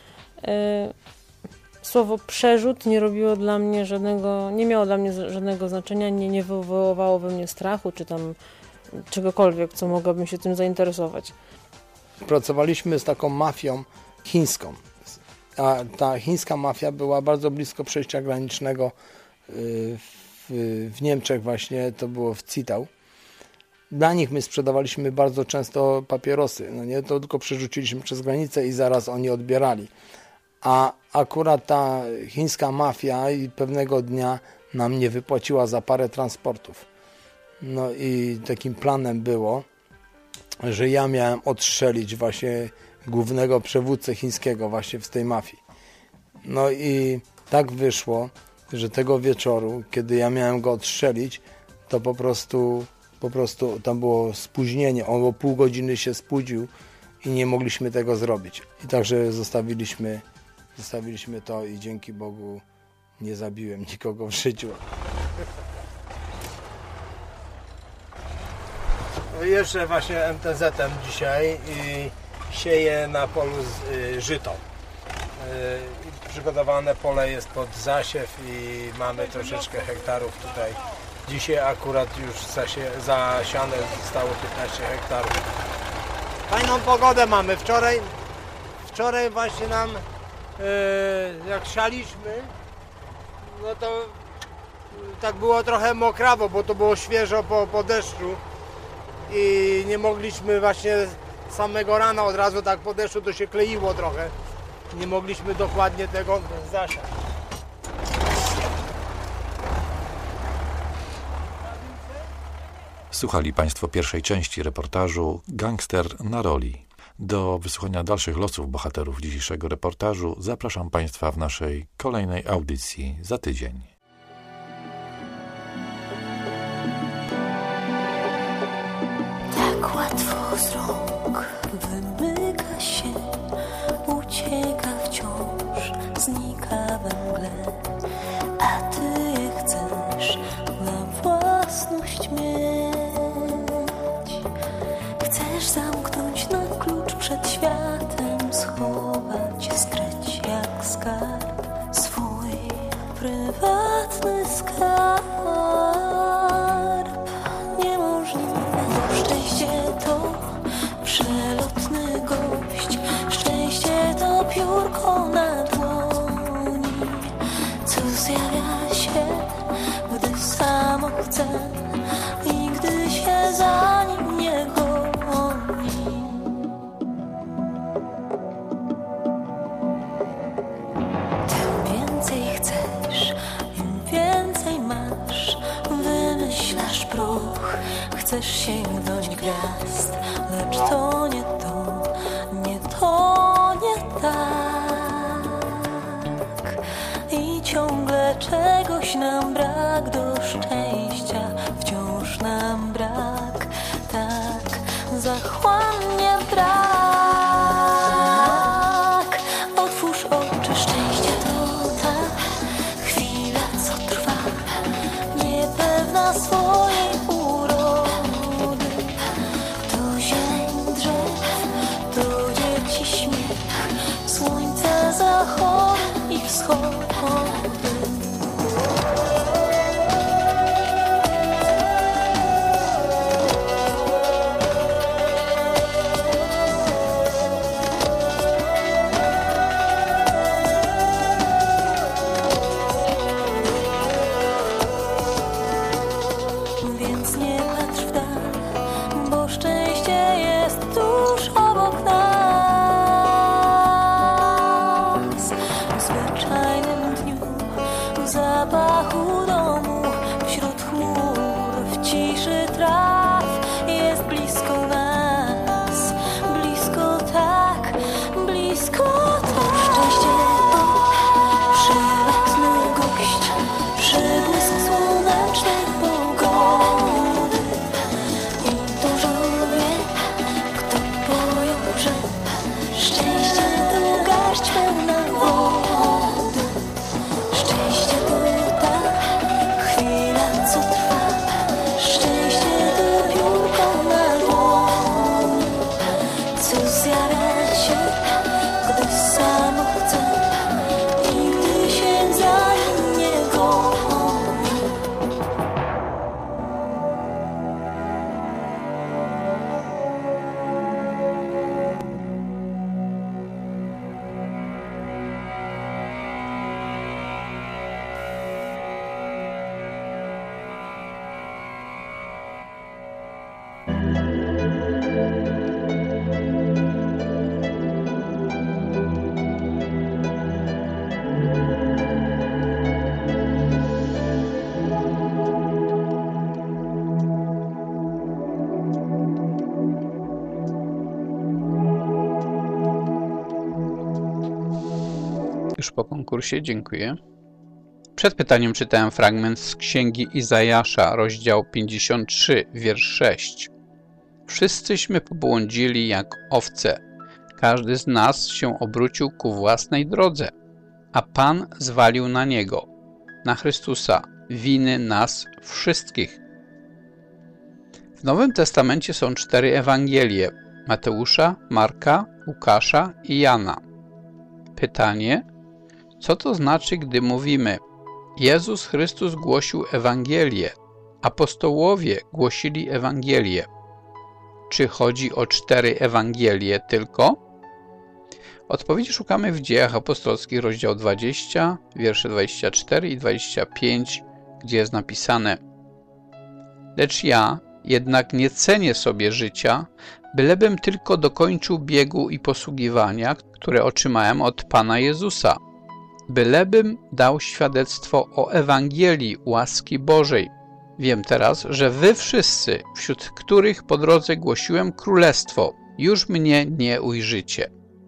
słowo przerzut nie robiło dla mnie nie miało dla mnie żadnego znaczenia, nie wywoływało we mnie strachu, czy tam czegokolwiek, co mogłabym się tym zainteresować. Pracowaliśmy z taką mafią chińską. A ta chińska mafia była bardzo blisko przejścia granicznego w Niemczech właśnie, to było w Zittau. Dla nich my sprzedawaliśmy bardzo często papierosy. No nie, to tylko przerzuciliśmy przez granicę i zaraz oni odbierali. A akurat ta chińska mafia i pewnego dnia nam nie wypłaciła za parę transportów. No i takim planem było, że ja miałem odstrzelić właśnie głównego przywódcę chińskiego właśnie w tej mafii. No i tak wyszło, że tego wieczoru, kiedy ja miałem go odstrzelić, to po prostu tam było spóźnienie. On o pół godziny się spóźnił i nie mogliśmy tego zrobić. I także zostawiliśmy to i dzięki Bogu nie zabiłem nikogo w życiu. Jeszcze właśnie MTZ-em dzisiaj i sieję na polu żyto. Przygotowane pole jest pod zasiew i mamy troszeczkę hektarów tutaj. Dzisiaj akurat już zasiane zostało 15 hektarów. Fajną pogodę mamy. Wczoraj właśnie nam, jak sialiśmy, no to tak było trochę mokrawo, bo to było świeżo po deszczu i nie mogliśmy właśnie samego rana od razu tak po deszczu, to się kleiło trochę. Nie mogliśmy dokładnie tego zasiać. Słuchali Państwo pierwszej części reportażu Gangster na roli. Do wysłuchania dalszych losów bohaterów dzisiejszego reportażu zapraszam Państwa w naszej kolejnej audycji za tydzień. Tak łatwo z rąk wymyka się, ucieka wciąż, znika we mgle, a ty je chcesz na własność mieć. Chcesz zamknąć na klucz przed światem, schować, skryć jak skarb, swój prywatny skarb. Niemożliwe, bo szczęście to przelotny gość, szczęście to piórko na dłoni, co zjawia się, gdy samo chce i gdy się za nim nie goni. Tym więcej chcesz, im więcej masz, wymyślasz proch, chcesz sięgnąć gwiazd, lecz to nie to, nie to, nie tak. I ciągle czegoś nam brak, do szczęścia wciąż nam brak, tak zachłannie brak. Otwórz oczy, szczęście to ta chwila, co trwa, niepewna swojej urody. To zieleń drzew, to dzieci śmiech, słońce zachody i wschody. Więc nie patrz w dal, bo szczęście jest tuż obok nas. W zwyczajnym dniu, w zapachu domu, wśród chmur, w ciszy traw, jest blisko nas, blisko tak, blisko tak. Szczęście to przelotny gość, przebłysk słonecznej pogody. I dużo wie, kto pojął, że szczęście to garść pełna wody. Szczęście to ta chwila, co trwa, szczęście to piórko na dłoni, co zjawia się, gdy samo chce i gdy się za nim nie goni. Już po konkursie, dziękuję. Przed pytaniem czytałem fragment z Księgi Izajasza, rozdział 53, wiersz 6. Wszyscyśmy pobłądzili jak owce. Każdy z nas się obrócił ku własnej drodze, a Pan zwalił na Niego, na Chrystusa, winy nas wszystkich. W Nowym Testamencie są 4 Ewangelie: Mateusza, Marka, Łukasza i Jana. Pytanie, co to znaczy, gdy mówimy Jezus Chrystus głosił Ewangelię, apostołowie głosili Ewangelię? Czy chodzi o 4 Ewangelie tylko? Odpowiedzi szukamy w Dziejach Apostolskich, rozdział 20, wiersze 24 i 25, gdzie jest napisane: Lecz ja jednak nie cenię sobie życia, bylebym tylko dokończył biegu i posługiwania, które otrzymałem od Pana Jezusa, bylebym dał świadectwo o Ewangelii łaski Bożej. Wiem teraz, że wy wszyscy, wśród których po drodze głosiłem królestwo, już mnie nie ujrzycie.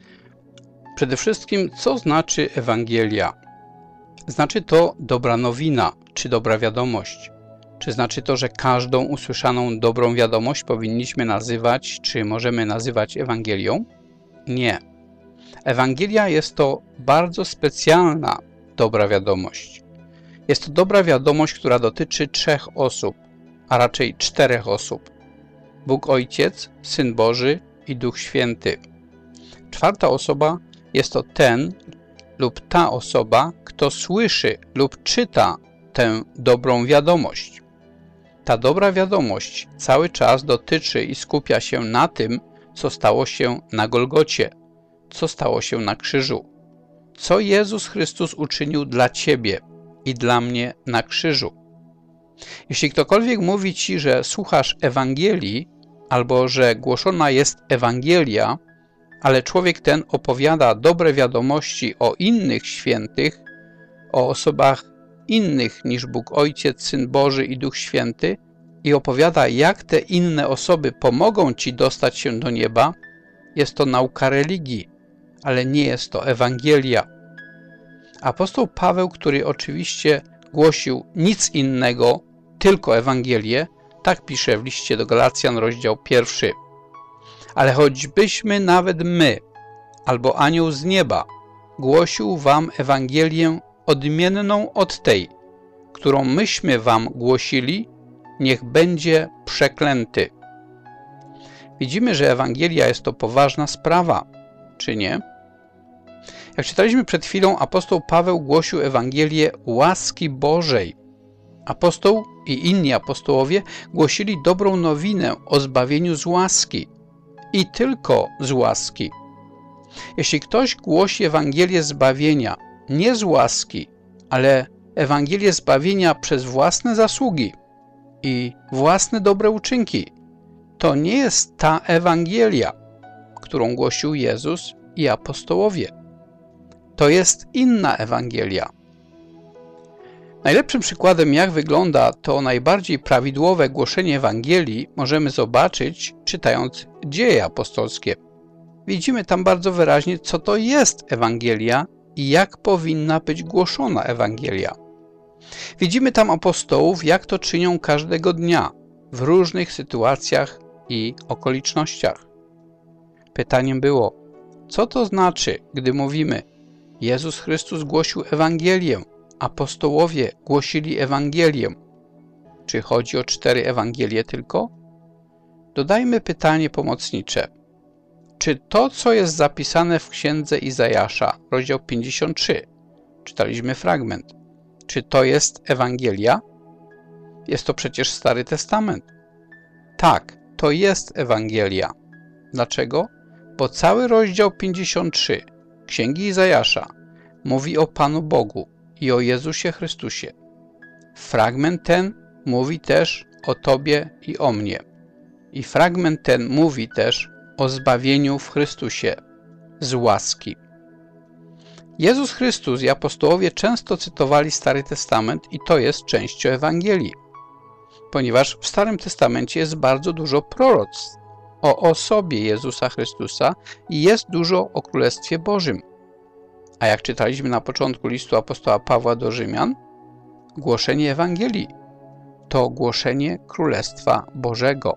Przede wszystkim, co znaczy Ewangelia? Znaczy to dobra nowina, czy dobra wiadomość. Czy znaczy to, że każdą usłyszaną dobrą wiadomość powinniśmy nazywać, czy możemy nazywać Ewangelią? Nie. Ewangelia jest to bardzo specjalna dobra wiadomość. Jest to dobra wiadomość, która dotyczy 3 osób, a raczej 4 osób. Bóg Ojciec, Syn Boży i Duch Święty. 4. osoba jest to ten lub ta osoba, kto słyszy lub czyta tę dobrą wiadomość. Ta dobra wiadomość cały czas dotyczy i skupia się na tym, co stało się na Golgocie, co stało się na krzyżu, co Jezus Chrystus uczynił dla ciebie i dla mnie na krzyżu. Jeśli ktokolwiek mówi ci, że słuchasz Ewangelii albo że głoszona jest Ewangelia, ale człowiek ten opowiada dobre wiadomości o innych świętych, o osobach innych niż Bóg Ojciec, Syn Boży i Duch Święty i opowiada, jak te inne osoby pomogą ci dostać się do nieba, jest to nauka religii, ale nie jest to Ewangelia. Apostoł Paweł, który oczywiście głosił nic innego, tylko Ewangelię, tak pisze w liście do Galacjan, rozdział 1. Ale choćbyśmy nawet my, albo anioł z nieba, głosił wam Ewangelię odmienną od tej, którą myśmy wam głosili, niech będzie przeklęty. Widzimy, że Ewangelia jest to poważna sprawa, czy nie? Jak czytaliśmy przed chwilą, apostoł Paweł głosił Ewangelię łaski Bożej. Apostoł i inni apostołowie głosili dobrą nowinę o zbawieniu z łaski i tylko z łaski. Jeśli ktoś głosi Ewangelię zbawienia nie z łaski, ale Ewangelię zbawienia przez własne zasługi i własne dobre uczynki, to nie jest ta Ewangelia, którą głosił Jezus i apostołowie. To jest inna Ewangelia. Najlepszym przykładem, jak wygląda to najbardziej prawidłowe głoszenie Ewangelii, możemy zobaczyć, czytając Dzieje apostolskie. Widzimy tam bardzo wyraźnie, co to jest Ewangelia i jak powinna być głoszona Ewangelia. Widzimy tam apostołów, jak to czynią każdego dnia, w różnych sytuacjach i okolicznościach. Pytaniem było, co to znaczy, gdy mówimy Jezus Chrystus głosił Ewangelię, apostołowie głosili Ewangelię. Czy chodzi o 4 Ewangelie tylko? Dodajmy pytanie pomocnicze. Czy to, co jest zapisane w księdze Izajasza, rozdział 53, czytaliśmy fragment, czy to jest Ewangelia? Jest to przecież Stary Testament. Tak, to jest Ewangelia. Dlaczego? Bo cały rozdział 53 Księgi Izajasza mówi o Panu Bogu i o Jezusie Chrystusie. Fragment ten mówi też o Tobie i o mnie. I fragment ten mówi też o zbawieniu w Chrystusie z łaski. Jezus Chrystus i apostołowie często cytowali Stary Testament i to jest częścią Ewangelii, ponieważ w Starym Testamencie jest bardzo dużo proroctw o osobie Jezusa Chrystusa i jest dużo o Królestwie Bożym. A jak czytaliśmy na początku listu apostoła Pawła do Rzymian, głoszenie Ewangelii to głoszenie Królestwa Bożego.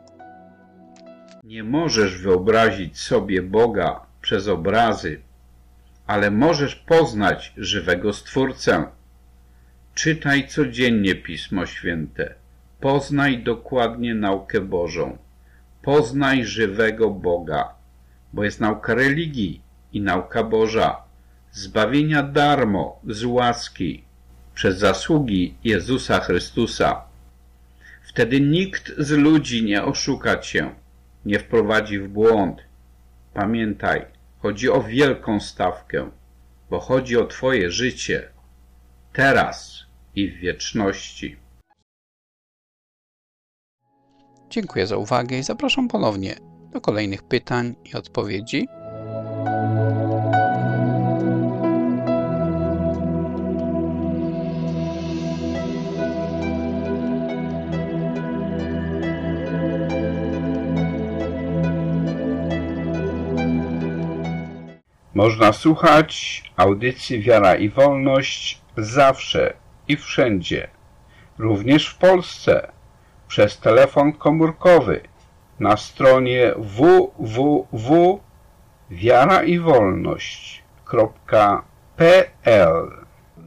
Nie możesz wyobrazić sobie Boga przez obrazy, ale możesz poznać żywego Stwórcę. Czytaj codziennie Pismo Święte. Poznaj dokładnie naukę Bożą. Poznaj żywego Boga, bo jest nauka religii i nauka Boża. zbawienia darmo, z łaski, przez zasługi Jezusa Chrystusa. Wtedy nikt z ludzi nie oszuka cię, nie wprowadzi w błąd. Pamiętaj, chodzi o wielką stawkę, bo chodzi o twoje życie, teraz i w wieczności. Dziękuję za uwagę i zapraszam ponownie do kolejnych pytań i odpowiedzi. Można słuchać audycji Wiara i Wolność zawsze i wszędzie, również w Polsce, przez telefon komórkowy na stronie www.wiaraiwolność.pl.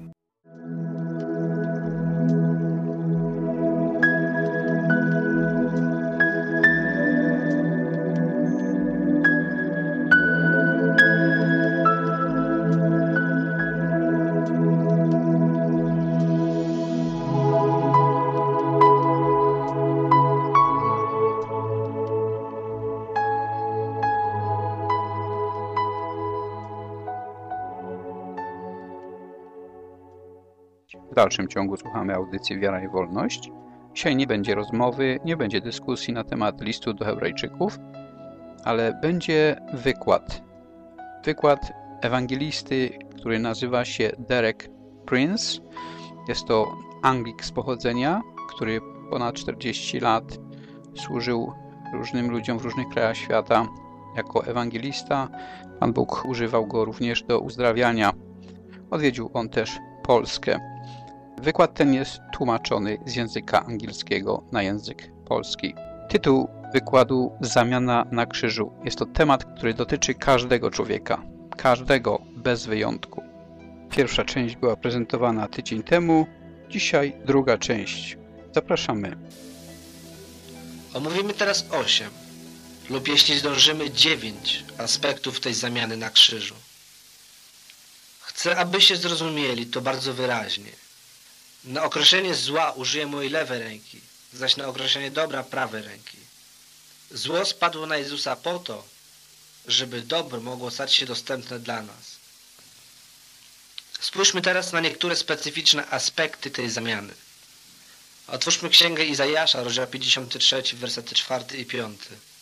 W dalszym ciągu słuchamy audycji Wiara i Wolność. Dzisiaj nie będzie rozmowy, nie będzie dyskusji na temat listu do Hebrajczyków, ale będzie wykład. Wykład ewangelisty, który nazywa się Derek Prince. Jest to Anglik z pochodzenia, który ponad 40 lat służył różnym ludziom w różnych krajach świata jako ewangelista. Pan Bóg używał go również do uzdrawiania. Odwiedził on też Polskę. Wykład ten jest tłumaczony z języka angielskiego na język polski. Tytuł wykładu: Zamiana na krzyżu. Jest to temat, który dotyczy każdego człowieka. Każdego, bez wyjątku. Pierwsza część była prezentowana tydzień temu. Dzisiaj druga część. Zapraszamy. Omówimy teraz 8 lub jeśli zdążymy 9 aspektów tej zamiany na krzyżu. Chcę, abyście zrozumieli to bardzo wyraźnie. Na określenie zła użyję mojej lewej ręki, zaś na określenie dobra prawej ręki. Zło spadło na Jezusa po to, żeby dobro mogło stać się dostępne dla nas. Spójrzmy teraz na niektóre specyficzne aspekty tej zamiany. Otwórzmy Księgę Izajasza, rozdział 53, wersety 4 i 5.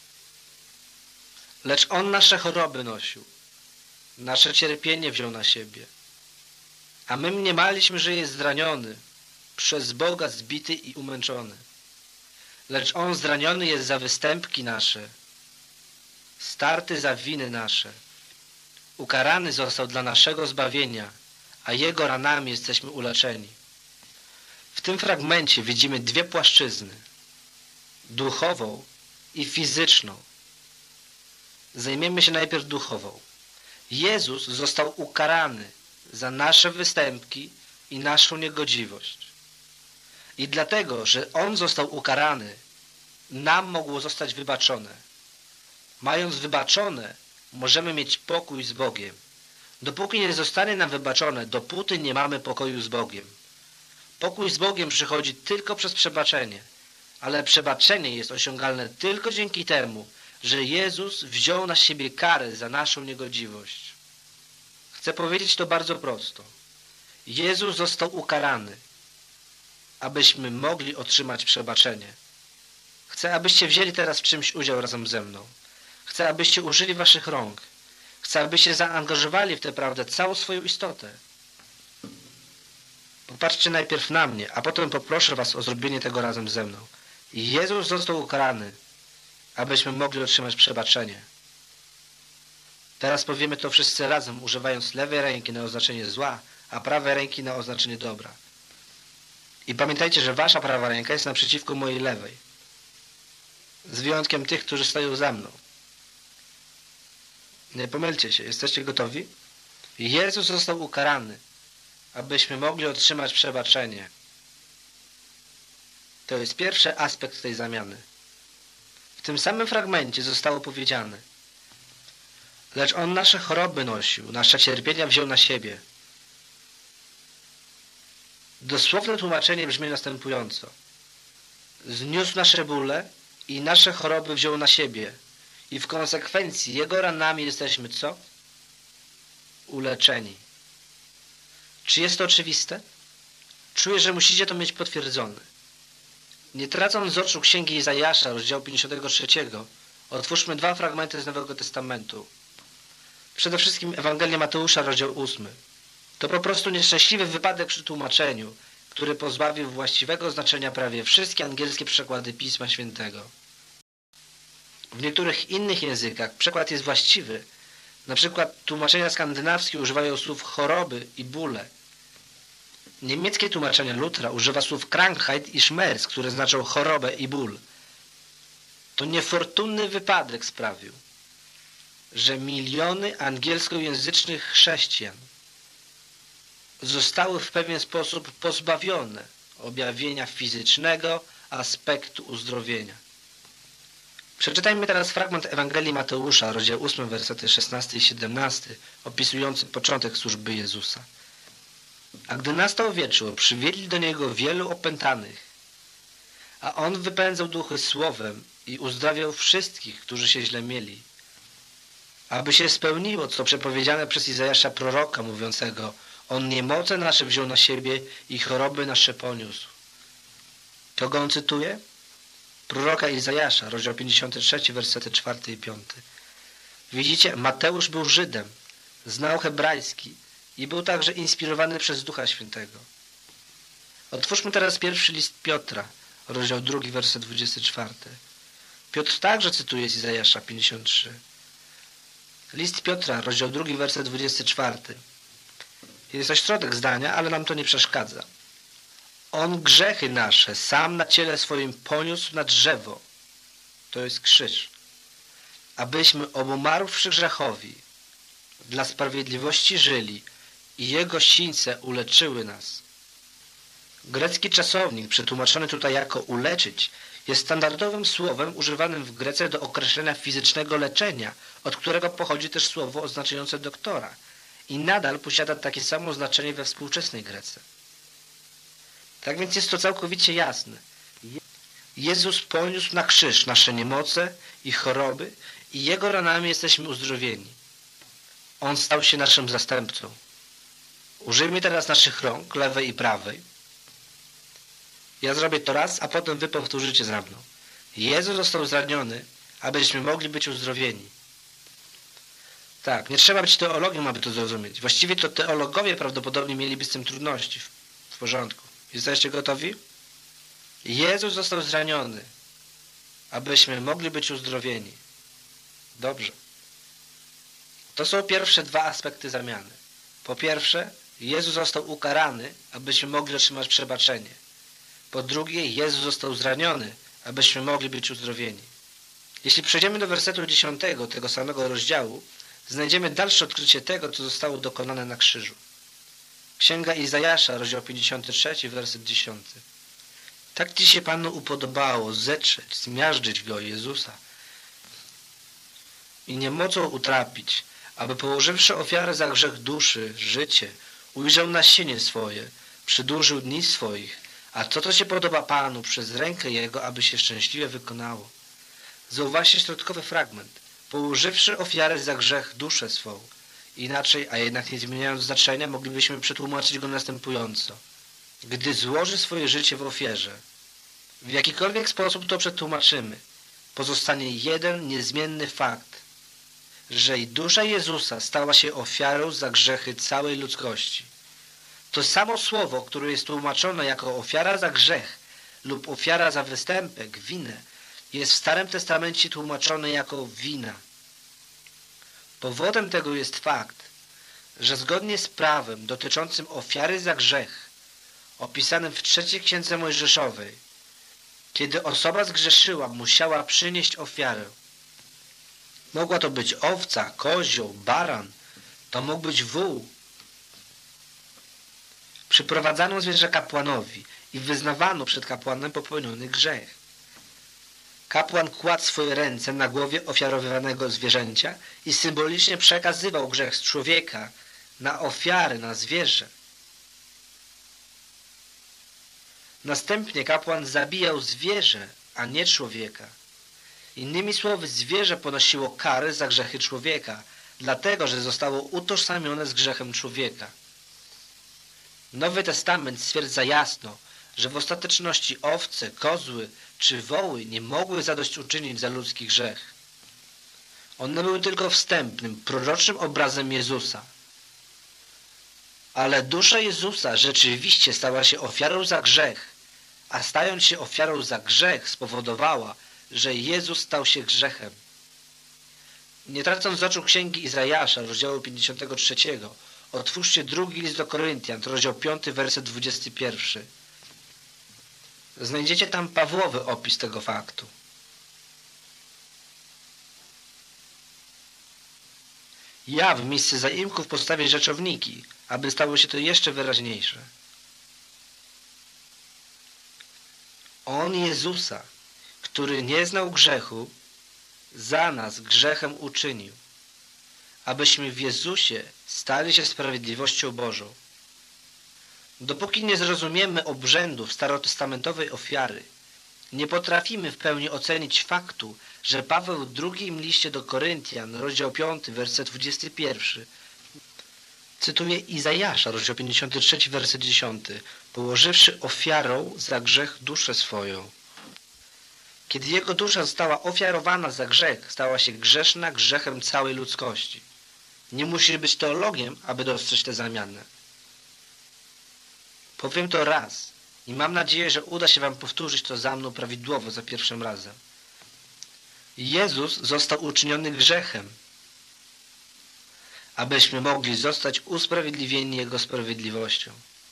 Lecz On nasze choroby nosił, nasze cierpienie wziął na siebie. A my mniemaliśmy, że jest zraniony, przez Boga zbity i umęczony. Lecz On zraniony jest za występki nasze, starty za winy nasze. Ukarany został dla naszego zbawienia, a Jego ranami jesteśmy uleczeni. W tym fragmencie widzimy dwie płaszczyzny, duchową i fizyczną. Zajmiemy się najpierw duchową. Jezus został ukarany za nasze występki i naszą niegodziwość. I dlatego, że On został ukarany, nam mogło zostać wybaczone. Mając wybaczone, możemy mieć pokój z Bogiem. Dopóki nie zostanie nam wybaczone, dopóty nie mamy pokoju z Bogiem. Pokój z Bogiem przychodzi tylko przez przebaczenie, ale przebaczenie jest osiągalne tylko dzięki temu, że Jezus wziął na siebie karę za naszą niegodziwość. Chcę powiedzieć to bardzo prosto. Jezus został ukarany, abyśmy mogli otrzymać przebaczenie. Chcę, abyście wzięli teraz w czymś udział razem ze mną. Chcę, abyście użyli waszych rąk. Chcę, abyście zaangażowali w tę prawdę całą swoją istotę. Popatrzcie najpierw na mnie, a potem poproszę was o zrobienie tego razem ze mną. Jezus został ukarany, abyśmy mogli otrzymać przebaczenie. Teraz powiemy to wszyscy razem, używając lewej ręki na oznaczenie zła, a prawej ręki na oznaczenie dobra. I pamiętajcie, że wasza prawa ręka jest naprzeciwko mojej lewej. Z wyjątkiem tych, którzy stoją za mną. Nie pomylcie się. Jesteście gotowi? Jezus został ukarany, abyśmy mogli otrzymać przebaczenie. To jest pierwszy aspekt tej zamiany. W tym samym fragmencie zostało powiedziane: Lecz On nasze choroby nosił, nasze cierpienia wziął na siebie. Dosłowne tłumaczenie brzmi następująco. Zniósł nasze bóle i nasze choroby wziął na siebie. I w konsekwencji Jego ranami jesteśmy co? Uleczeni. Czy jest to oczywiste? Czuję, że musicie to mieć potwierdzone. Nie tracąc z oczu Księgi Izajasza, rozdziału 53, otwórzmy 2 fragmenty z Nowego Testamentu. Przede wszystkim Ewangelię Mateusza, rozdział 8. To po prostu nieszczęśliwy wypadek przy tłumaczeniu, który pozbawił właściwego znaczenia prawie wszystkie angielskie przekłady Pisma Świętego. W niektórych innych językach przekład jest właściwy. Na przykład tłumaczenia skandynawskie używają słów choroby i bóle. Niemieckie tłumaczenie Lutra używa słów Krankheit i Schmerz, które znaczą chorobę i ból. To niefortunny wypadek sprawił, że miliony angielskojęzycznych chrześcijan zostały w pewien sposób pozbawione objawienia fizycznego aspektu uzdrowienia. Przeczytajmy teraz fragment Ewangelii Mateusza, rozdział 8, wersety 16 i 17, opisujący początek służby Jezusa. A gdy nastał wieczór, przywieźli do Niego wielu opętanych, a On wypędzał duchy słowem i uzdrawiał wszystkich, którzy się źle mieli, aby się spełniło, co przepowiedziane przez Izajasza proroka, mówiącego: On niemoce nasze wziął na siebie i choroby nasze poniósł. Kogo on cytuje? Proroka Izajasza, rozdział 53, wersety 4 i 5. Widzicie, Mateusz był Żydem, znał hebrajski i był także inspirowany przez Ducha Świętego. Otwórzmy teraz pierwszy list Piotra, rozdział 2, werset 24. Piotr także cytuje z Izajasza 53. List Piotra, rozdział 2, werset 24. Jest to środek zdania, ale nam to nie przeszkadza. On grzechy nasze sam na ciele swoim poniósł na drzewo. To jest krzyż. Abyśmy obumarłszy grzechowi, dla sprawiedliwości żyli i Jego sińce uleczyły nas. Grecki czasownik, przetłumaczony tutaj jako uleczyć, jest standardowym słowem używanym w Grece do określenia fizycznego leczenia, od którego pochodzi też słowo oznaczające doktora i nadal posiada takie samo znaczenie we współczesnej Grece. Tak więc jest to całkowicie jasne. Jezus poniósł na krzyż nasze niemoce i choroby i Jego ranami jesteśmy uzdrowieni. On stał się naszym zastępcą. Użyjmy teraz naszych rąk, lewej i prawej. Ja zrobię to raz, a potem wy powtórzycie za mną. Jezus został zraniony, abyśmy mogli być uzdrowieni. Tak, nie trzeba być teologiem, aby to zrozumieć. Właściwie to teologowie prawdopodobnie mieliby z tym trudności. W porządku. Jesteście gotowi? Jezus został zraniony, abyśmy mogli być uzdrowieni. Dobrze. To są pierwsze 2 aspekty zamiany. Po pierwsze, Jezus został ukarany, abyśmy mogli otrzymać przebaczenie. Po drugie, Jezus został zraniony, abyśmy mogli być uzdrowieni. Jeśli przejdziemy do wersetu 10 tego samego rozdziału, znajdziemy dalsze odkrycie tego, co zostało dokonane na krzyżu. Księga Izajasza, rozdział 53, werset 10. Tak Ci się Panu upodobało zetrzeć, zmiażdżyć Go, Jezusa, i niemocą utrapić, aby położywszy ofiarę za grzech duszy, życie, ujrzał nasienie swoje, przydłużył dni swoich, a to, co się podoba Panu, przez rękę Jego, aby się szczęśliwie wykonało. Zauważcie środkowy fragment. Położywszy ofiarę za grzech duszę swą. Inaczej, a jednak nie zmieniając znaczenia, moglibyśmy przetłumaczyć go następująco. Gdy złoży swoje życie w ofierze. W jakikolwiek sposób to przetłumaczymy, pozostanie jeden niezmienny fakt, że i dusza Jezusa stała się ofiarą za grzechy całej ludzkości. To samo słowo, które jest tłumaczone jako ofiara za grzech lub ofiara za występek, winę, jest w Starym Testamencie tłumaczone jako wina. Powodem tego jest fakt, że zgodnie z prawem dotyczącym ofiary za grzech, opisanym w 3 Księdze Mojżeszowej, kiedy osoba zgrzeszyła, musiała przynieść ofiarę. Mogła to być owca, kozioł, baran, to mógł być wół. Przyprowadzano zwierzę kapłanowi i wyznawano przed kapłanem popełniony grzech. Kapłan kładł swoje ręce na głowie ofiarowywanego zwierzęcia i symbolicznie przekazywał grzech z człowieka na ofiary, na zwierzę. Następnie kapłan zabijał zwierzę, a nie człowieka. Innymi słowy, zwierzę ponosiło kary za grzechy człowieka, dlatego że zostało utożsamione z grzechem człowieka. Nowy Testament stwierdza jasno, że w ostateczności owce, kozły czy woły nie mogły zadośćuczynić za ludzki grzech. One były tylko wstępnym, proroczym obrazem Jezusa. Ale dusza Jezusa rzeczywiście stała się ofiarą za grzech, a stając się ofiarą za grzech spowodowała, że Jezus stał się grzechem. Nie tracąc z oczu Księgi Izajasza, rozdziału 53, otwórzcie 2 list do Koryntian, to rozdział 5, werset 21. Znajdziecie tam Pawłowy opis tego faktu. Ja w miejsce zaimków postawię rzeczowniki, aby stało się to jeszcze wyraźniejsze. On Jezusa, który nie znał grzechu, za nas grzechem uczynił, abyśmy w Jezusie stali się sprawiedliwością Bożą. Dopóki nie zrozumiemy obrzędów starotestamentowej ofiary, nie potrafimy w pełni ocenić faktu, że Paweł w drugim liście do Koryntian, rozdział 5, werset 21, cytuje Izajasza, rozdział 53, werset 10, położywszy ofiarą za grzech duszę swoją. Kiedy jego dusza została ofiarowana za grzech, stała się grzeszna grzechem całej ludzkości. Nie musisz być teologiem, aby dostrzec tę zamianę. Powiem to raz i mam nadzieję, że uda się wam powtórzyć to za mną prawidłowo za pierwszym razem. Jezus został uczyniony grzechem, abyśmy mogli zostać usprawiedliwieni Jego sprawiedliwością.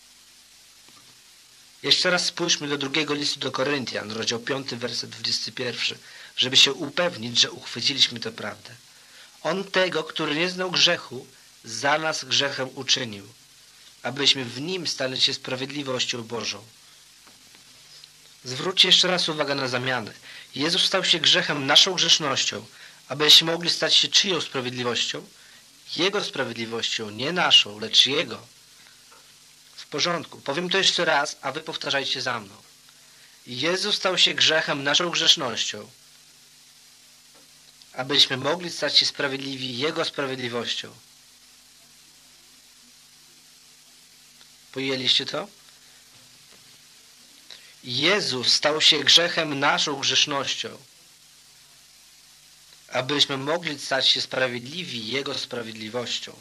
Jeszcze raz spójrzmy do 2 listu do Koryntian, rozdział 5, werset 21, żeby się upewnić, że uchwyciliśmy tę prawdę. On tego, który nie znał grzechu, za nas grzechem uczynił, abyśmy w Nim stali się sprawiedliwością Bożą. Zwróćcie jeszcze raz uwagę na zamianę. Jezus stał się grzechem naszą grzesznością, abyśmy mogli stać się czyją sprawiedliwością? Jego sprawiedliwością, nie naszą, lecz Jego. W porządku. Powiem to jeszcze raz, a wy powtarzajcie za mną. Jezus stał się grzechem naszą grzesznością, abyśmy mogli stać się sprawiedliwi Jego sprawiedliwością. Pojęliście to? Jezus stał się grzechem naszą grzesznością, abyśmy mogli stać się sprawiedliwi Jego sprawiedliwością.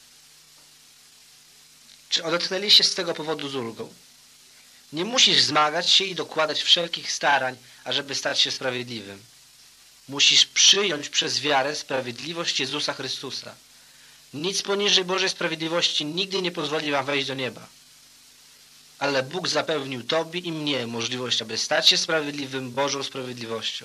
Czy odetchnęliście z tego powodu z ulgą? Nie musisz zmagać się i dokładać wszelkich starań, ażeby stać się sprawiedliwym. Musisz przyjąć przez wiarę sprawiedliwość Jezusa Chrystusa. Nic poniżej Bożej sprawiedliwości nigdy nie pozwoli wam wejść do nieba. Ale Bóg zapewnił tobie i mnie możliwość, aby stać się sprawiedliwym Bożą sprawiedliwością.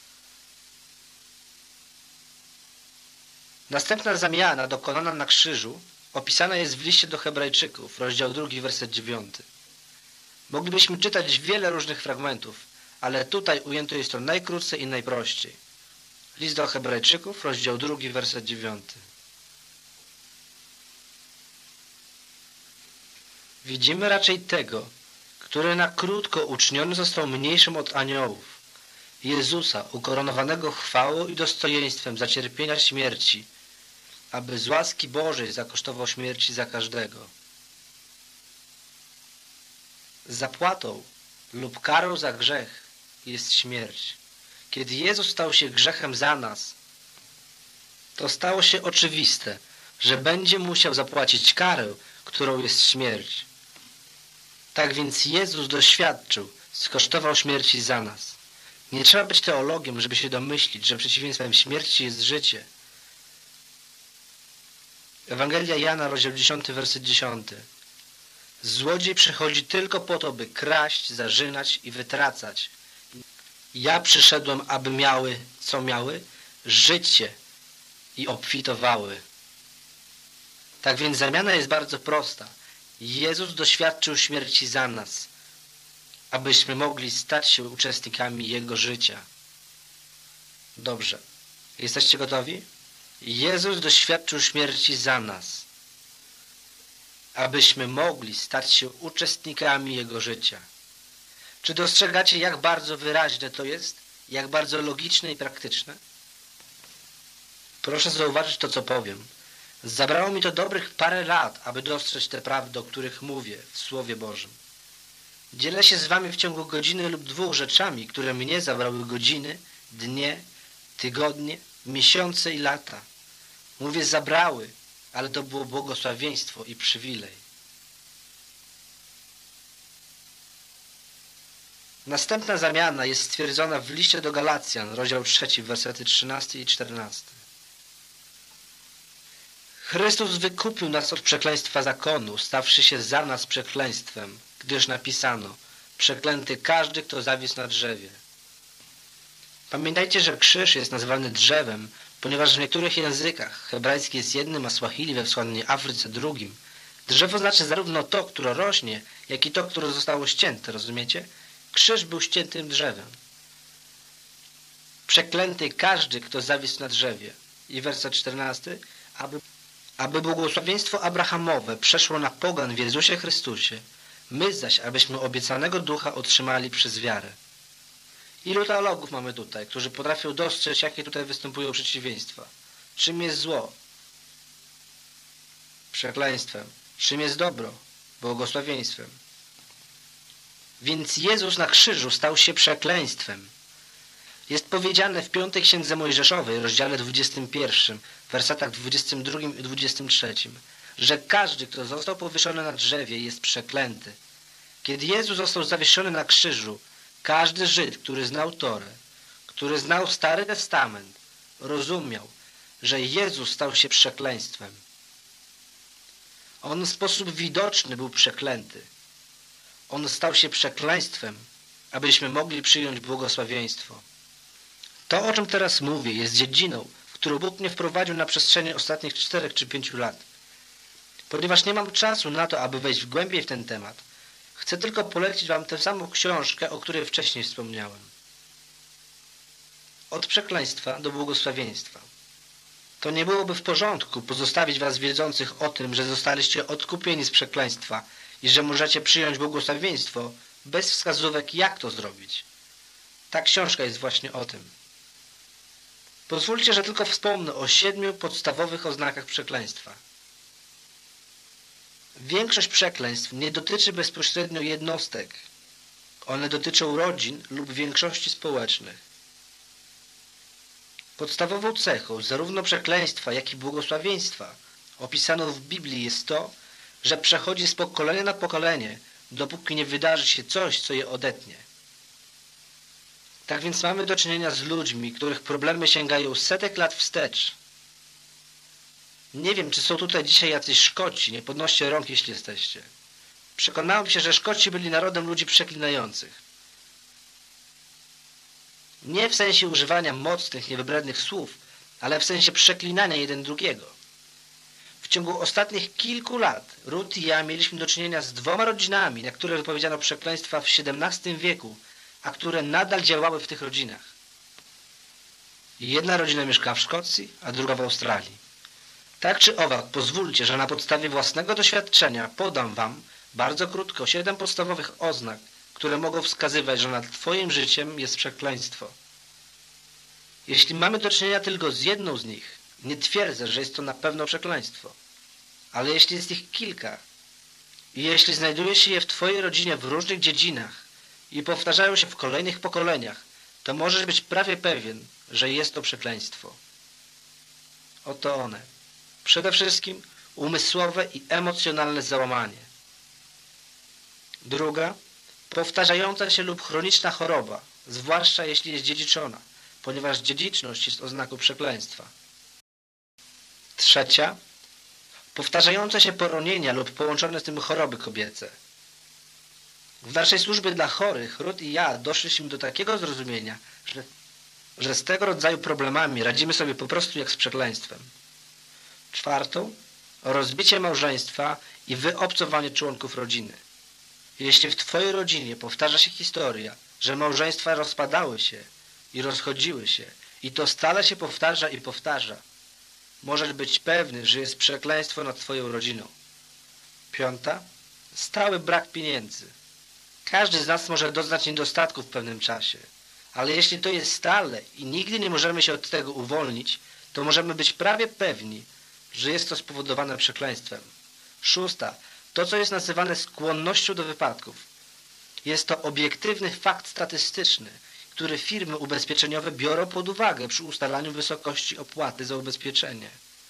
Następna zamiana dokonana na krzyżu opisana jest w liście do Hebrajczyków, rozdział 2, werset 9. Moglibyśmy czytać wiele różnych fragmentów, ale tutaj ujęto jest to najkrócej i najprościej. List do Hebrajczyków, rozdział 2, werset 9. Widzimy raczej tego, który na krótko uczyniony został mniejszym od aniołów, Jezusa, ukoronowanego chwałą i dostojeństwem za cierpienia śmierci, aby z łaski Bożej zakosztował śmierci za każdego. Zapłatą lub karą za grzech jest śmierć. Kiedy Jezus stał się grzechem za nas, to stało się oczywiste, że będzie musiał zapłacić karę, którą jest śmierć. Tak więc Jezus doświadczył, skosztował śmierci za nas. Nie trzeba być teologiem, żeby się domyślić, że przeciwieństwem śmierci jest życie. Ewangelia Jana, rozdział 10, werset 10. Złodziej przychodzi tylko po to, by kraść, zarzynać i wytracać. Ja przyszedłem, aby miały, co miały? Życie i obfitowały. Tak więc zamiana jest bardzo prosta. Jezus doświadczył śmierci za nas, abyśmy mogli stać się uczestnikami Jego życia. Dobrze. Jesteście gotowi? Jezus doświadczył śmierci za nas, abyśmy mogli stać się uczestnikami Jego życia. Czy dostrzegacie, jak bardzo wyraźne to jest? Jak bardzo logiczne i praktyczne? Proszę zauważyć to, co powiem. Zabrało mi to dobrych parę lat, aby dostrzec te prawdy, o których mówię w Słowie Bożym. Dzielę się z wami w ciągu godziny lub 2 rzeczami, które mnie zabrały godziny, dnie, tygodnie, miesiące i lata. Mówię zabrały, ale to było błogosławieństwo i przywilej. Następna zamiana jest stwierdzona w liście do Galacjan, rozdział 3, wersety 13 i 14. Chrystus wykupił nas od przekleństwa zakonu, stawszy się za nas przekleństwem, gdyż napisano: przeklęty każdy, kto zawisł na drzewie. Pamiętajcie, że krzyż jest nazywany drzewem, ponieważ w niektórych językach hebrajski jest jednym, a swahili we wschodniej Afryce drugim. Drzewo znaczy zarówno to, które rośnie, jak i to, które zostało ścięte, rozumiecie? Krzyż był ściętym drzewem. Przeklęty każdy, kto zawisł na drzewie. I werset 14. Aby błogosławieństwo Abrahamowe przeszło na pogan w Jezusie Chrystusie, my zaś, abyśmy obiecanego ducha otrzymali przez wiarę. Ilu teologów mamy tutaj, którzy potrafią dostrzec, jakie tutaj występują przeciwieństwa? Czym jest zło? Przekleństwem. Czym jest dobro? Błogosławieństwem. Więc Jezus na krzyżu stał się przekleństwem. Jest powiedziane w 5 Księdze Mojżeszowej, rozdziale 21, wersetach 22 i 23, że każdy, kto został powieszony na drzewie, jest przeklęty. Kiedy Jezus został zawieszony na krzyżu, każdy Żyd, który znał Torę, który znał Stary Testament, rozumiał, że Jezus stał się przekleństwem. On w sposób widoczny był przeklęty. On stał się przekleństwem, abyśmy mogli przyjąć błogosławieństwo. To, o czym teraz mówię, jest dziedziną, w którą Bóg mnie wprowadził na przestrzeni ostatnich 4 czy 5 lat. Ponieważ nie mam czasu na to, aby wejść głębiej w ten temat, chcę tylko polecić wam tę samą książkę, o której wcześniej wspomniałem. Od przekleństwa do błogosławieństwa. To nie byłoby w porządku pozostawić was wiedzących o tym, że zostaliście odkupieni z przekleństwa i że możecie przyjąć błogosławieństwo bez wskazówek, jak to zrobić. Ta książka jest właśnie o tym. Pozwólcie, że tylko wspomnę o 7 podstawowych oznakach przekleństwa. Większość przekleństw nie dotyczy bezpośrednio jednostek. One dotyczą rodzin lub większości społecznych. Podstawową cechą zarówno przekleństwa, jak i błogosławieństwa opisaną w Biblii jest to, że przechodzi z pokolenia na pokolenie, dopóki nie wydarzy się coś, co je odetnie. Tak więc mamy do czynienia z ludźmi, których problemy sięgają setek lat wstecz. Nie wiem, czy są tutaj dzisiaj jacyś Szkoci, nie podnoście rąk, jeśli jesteście. Przekonałem się, że Szkoci byli narodem ludzi przeklinających. Nie w sensie używania mocnych, niewybrednych słów, ale w sensie przeklinania jeden drugiego. W ciągu ostatnich kilku lat Ruth i ja mieliśmy do czynienia z 2 rodzinami, na które wypowiedziano przekleństwa w XVII wieku, a które nadal działały w tych rodzinach. Jedna rodzina mieszka w Szkocji, a druga w Australii. Tak czy owak, pozwólcie, że na podstawie własnego doświadczenia podam wam bardzo krótko 7 podstawowych oznak, które mogą wskazywać, że nad twoim życiem jest przekleństwo. Jeśli mamy do czynienia tylko z jedną z nich, nie twierdzę, że jest to na pewno przekleństwo. Ale jeśli jest ich kilka i jeśli znajduje się je w twojej rodzinie w różnych dziedzinach i powtarzają się w kolejnych pokoleniach, to możesz być prawie pewien, że jest to przekleństwo. Oto one. Przede wszystkim umysłowe i emocjonalne załamanie. Druga, powtarzająca się lub chroniczna choroba, zwłaszcza jeśli jest dziedziczona, ponieważ dziedziczność jest oznaką przekleństwa. Trzecia, powtarzające się poronienia lub połączone z tym choroby kobiece. W naszej służbie dla chorych Ruth i ja doszliśmy do takiego zrozumienia, że z tego rodzaju problemami radzimy sobie po prostu jak z przekleństwem. Czwartą, rozbicie małżeństwa i wyobcowanie członków rodziny. Jeśli w twojej rodzinie powtarza się historia, że małżeństwa rozpadały się i rozchodziły się I to stale się powtarza i powtarza. Możesz być pewny, że jest przekleństwo nad twoją rodziną. 5. Stały brak pieniędzy. Każdy z nas może doznać niedostatku w pewnym czasie. Ale jeśli to jest stale i nigdy nie możemy się od tego uwolnić, to możemy być prawie pewni, że jest to spowodowane przekleństwem. 6. To, co jest nazywane skłonnością do wypadków. Jest to obiektywny fakt statystyczny, który firmy ubezpieczeniowe biorą pod uwagę przy ustalaniu wysokości opłaty za ubezpieczenie.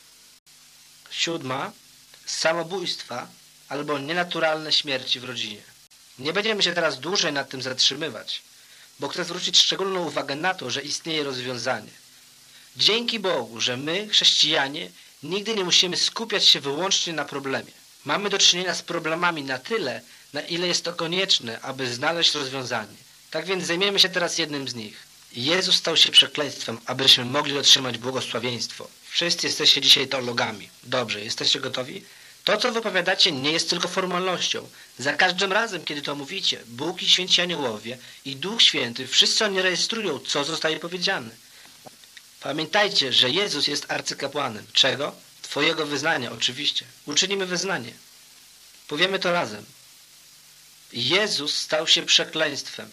7. Samobójstwa albo nienaturalne śmierci w rodzinie. Nie będziemy się teraz dłużej nad tym zatrzymywać, bo chcę zwrócić szczególną uwagę na to, że istnieje rozwiązanie. Dzięki Bogu, że my, chrześcijanie, nigdy nie musimy skupiać się wyłącznie na problemie. Mamy do czynienia z problemami na tyle, na ile jest to konieczne, aby znaleźć rozwiązanie. Tak więc zajmiemy się teraz jednym z nich. Jezus stał się przekleństwem, abyśmy mogli otrzymać błogosławieństwo. Wszyscy jesteście dzisiaj teologami. Dobrze, jesteście gotowi? To, co wypowiadacie, nie jest tylko formalnością. Za każdym razem, kiedy to mówicie, Bóg i święci aniołowie i Duch Święty, wszyscy oni rejestrują, co zostaje powiedziane. Pamiętajcie, że Jezus jest arcykapłanem. Czego? Twojego wyznania, oczywiście. Uczynimy wyznanie. Powiemy to razem. Jezus stał się przekleństwem,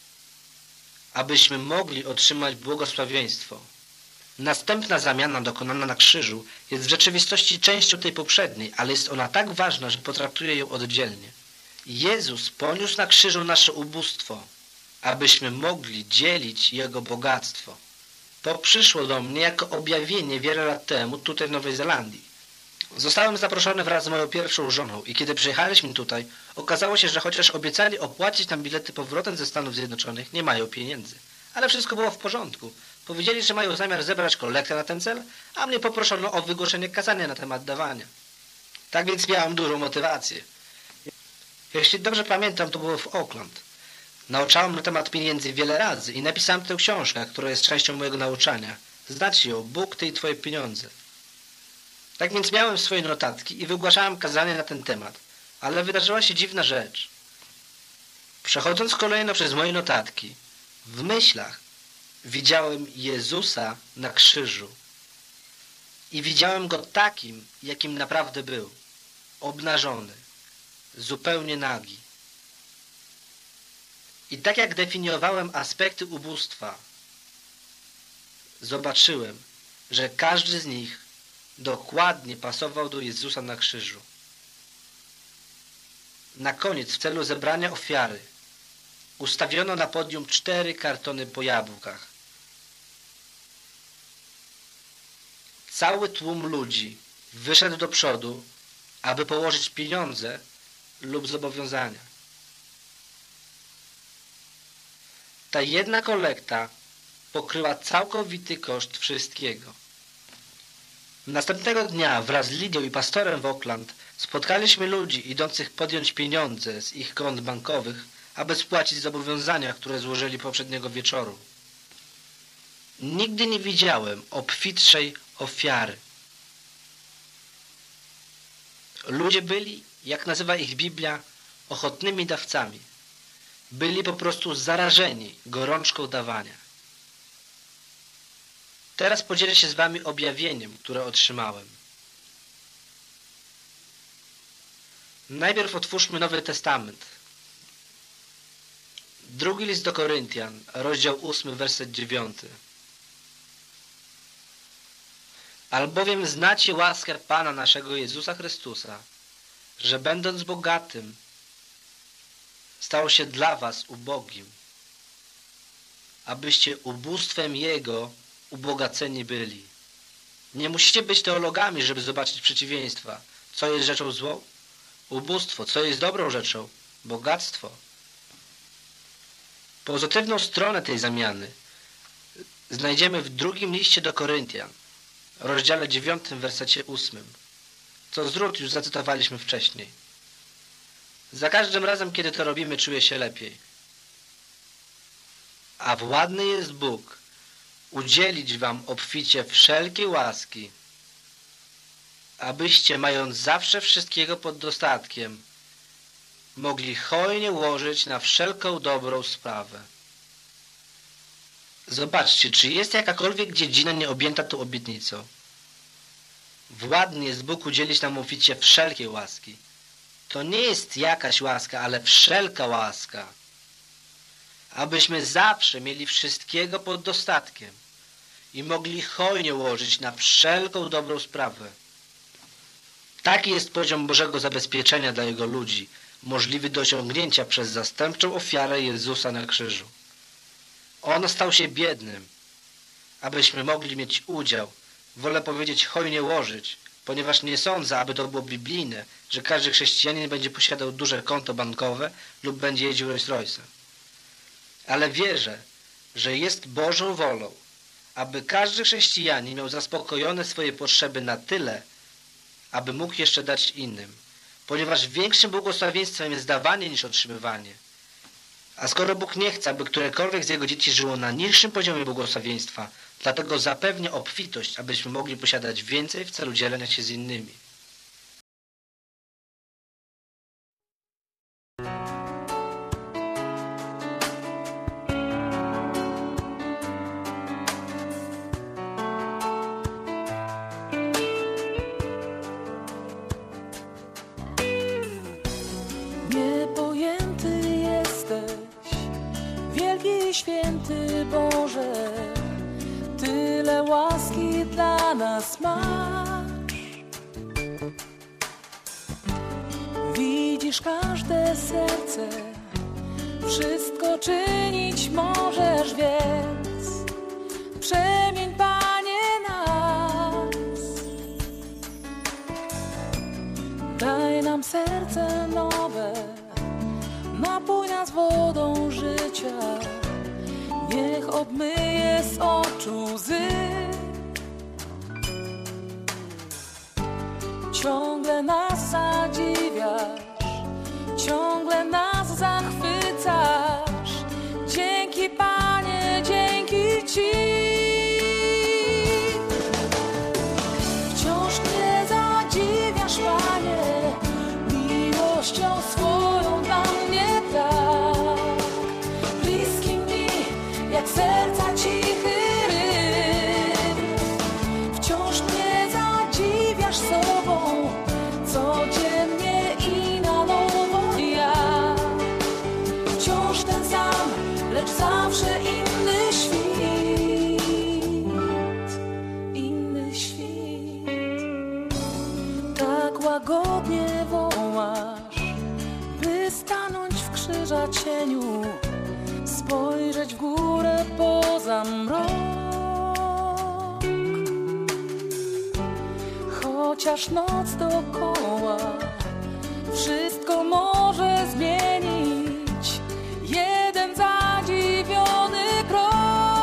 abyśmy mogli otrzymać błogosławieństwo. Następna zamiana dokonana na krzyżu jest w rzeczywistości częścią tej poprzedniej, ale jest ona tak ważna, że potraktuję ją oddzielnie. Jezus poniósł na krzyżu nasze ubóstwo, abyśmy mogli dzielić Jego bogactwo. To przyszło do mnie jako objawienie wiele lat temu tutaj w Nowej Zelandii. Zostałem zaproszony wraz z moją pierwszą żoną i kiedy przyjechaliśmy tutaj, okazało się, że chociaż obiecali opłacić nam bilety powrotem ze Stanów Zjednoczonych, nie mają pieniędzy. Ale wszystko było w porządku. Powiedzieli, że mają zamiar zebrać kolektę na ten cel, a mnie poproszono o wygłoszenie kazania na temat dawania. Tak więc miałem dużą motywację. Jeśli dobrze pamiętam, to było w Auckland. Nauczałem na temat pieniędzy wiele razy i napisałem tę książkę, która jest częścią mojego nauczania. Znać ją, Bóg, Ty i Twoje pieniądze. Tak więc miałem swoje notatki i wygłaszałem kazanie na ten temat. Ale wydarzyła się dziwna rzecz. Przechodząc kolejno przez moje notatki, w myślach widziałem Jezusa na krzyżu. I widziałem Go takim, jakim naprawdę był. Obnażony. Zupełnie nagi. I tak jak definiowałem aspekty ubóstwa, zobaczyłem, że każdy z nich dokładnie pasował do Jezusa na krzyżu. Na koniec, w celu zebrania ofiary, ustawiono na podium 4 kartony po jabłkach. Cały tłum ludzi wyszedł do przodu, aby położyć pieniądze lub zobowiązania. Ta jedna kolekta pokryła całkowity koszt wszystkiego. Następnego dnia wraz z Lidią i pastorem w Auckland spotkaliśmy ludzi idących podjąć pieniądze z ich kont bankowych, aby spłacić zobowiązania, które złożyli poprzedniego wieczoru. Nigdy nie widziałem obfitszej ofiary. Ludzie byli, jak nazywa ich Biblia, ochotnymi dawcami. Byli po prostu zarażeni gorączką dawania. Teraz podzielę się z wami objawieniem, które otrzymałem. Najpierw otwórzmy Nowy Testament. 2 list do Koryntian, rozdział 8, werset 9. Albowiem znacie łaskę Pana naszego Jezusa Chrystusa, że będąc bogatym, stał się dla was ubogim, abyście ubóstwem Jego ubogaceni byli. Nie musicie być teologami, żeby zobaczyć przeciwieństwa. Co jest rzeczą złą? Ubóstwo. Co jest dobrą rzeczą? Bogactwo. Pozytywną stronę tej zamiany znajdziemy w 2 liście do Koryntian, rozdziale 9, wersecie 8, co z Rut już zacytowaliśmy wcześniej. Za każdym razem, kiedy to robimy, czuję się lepiej. A władny jest Bóg udzielić wam obficie wszelkiej łaski, abyście, mając zawsze wszystkiego pod dostatkiem, mogli hojnie łożyć na wszelką dobrą sprawę. Zobaczcie, czy jest jakakolwiek dziedzina nieobjęta tą obietnicą. Władny jest Bóg udzielić nam obficie wszelkiej łaski. To nie jest jakaś łaska, ale wszelka łaska. Abyśmy zawsze mieli wszystkiego pod dostatkiem i mogli hojnie łożyć na wszelką dobrą sprawę. Taki jest poziom Bożego zabezpieczenia dla Jego ludzi, możliwy do osiągnięcia przez zastępczą ofiarę Jezusa na krzyżu. On stał się biednym, abyśmy mogli mieć udział. Wolę powiedzieć hojnie łożyć, ponieważ nie sądzę, aby to było biblijne, że każdy chrześcijanin będzie posiadał duże konto bankowe lub będzie jeździł Rolls Royce'em. Ale wierzę, że jest Bożą wolą, aby każdy chrześcijanin miał zaspokojone swoje potrzeby na tyle, aby mógł jeszcze dać innym, ponieważ większym błogosławieństwem jest dawanie niż otrzymywanie. A skoro Bóg nie chce, aby którekolwiek z Jego dzieci żyło na niższym poziomie błogosławieństwa, dlatego zapewnia obfitość, abyśmy mogli posiadać więcej w celu dzielenia się z innymi. Niepojęty jesteś, wielki święty Boże, tyle łaski dla nas masz. Widzisz każde serce, wszystko czynić możesz, więc przemień, Panie, nas. Daj nam serce nowe, napój nas wodą życia, niech obmyje z oczu łzy. Ciągle nas zadziwiasz, ciągle nas zachwycasz. Dzięki, Panie, dzięki Ci. Wciąż mnie zadziwiasz, Panie, miłością swoją dla mnie tak. Bliski mi jak serca cichy rytm. Wciąż mnie zadziwiasz sobą, codziennie i na nowo ja. Wciąż ten sam, lecz zawsze inny świt. Inny świt. Tak łagodnie wołasz, by stanąć w krzyża cieniu, spojrzeć w górę poza mrok. Chociaż noc dokoła wszystko może zmienić, jeden zadziwiony krok.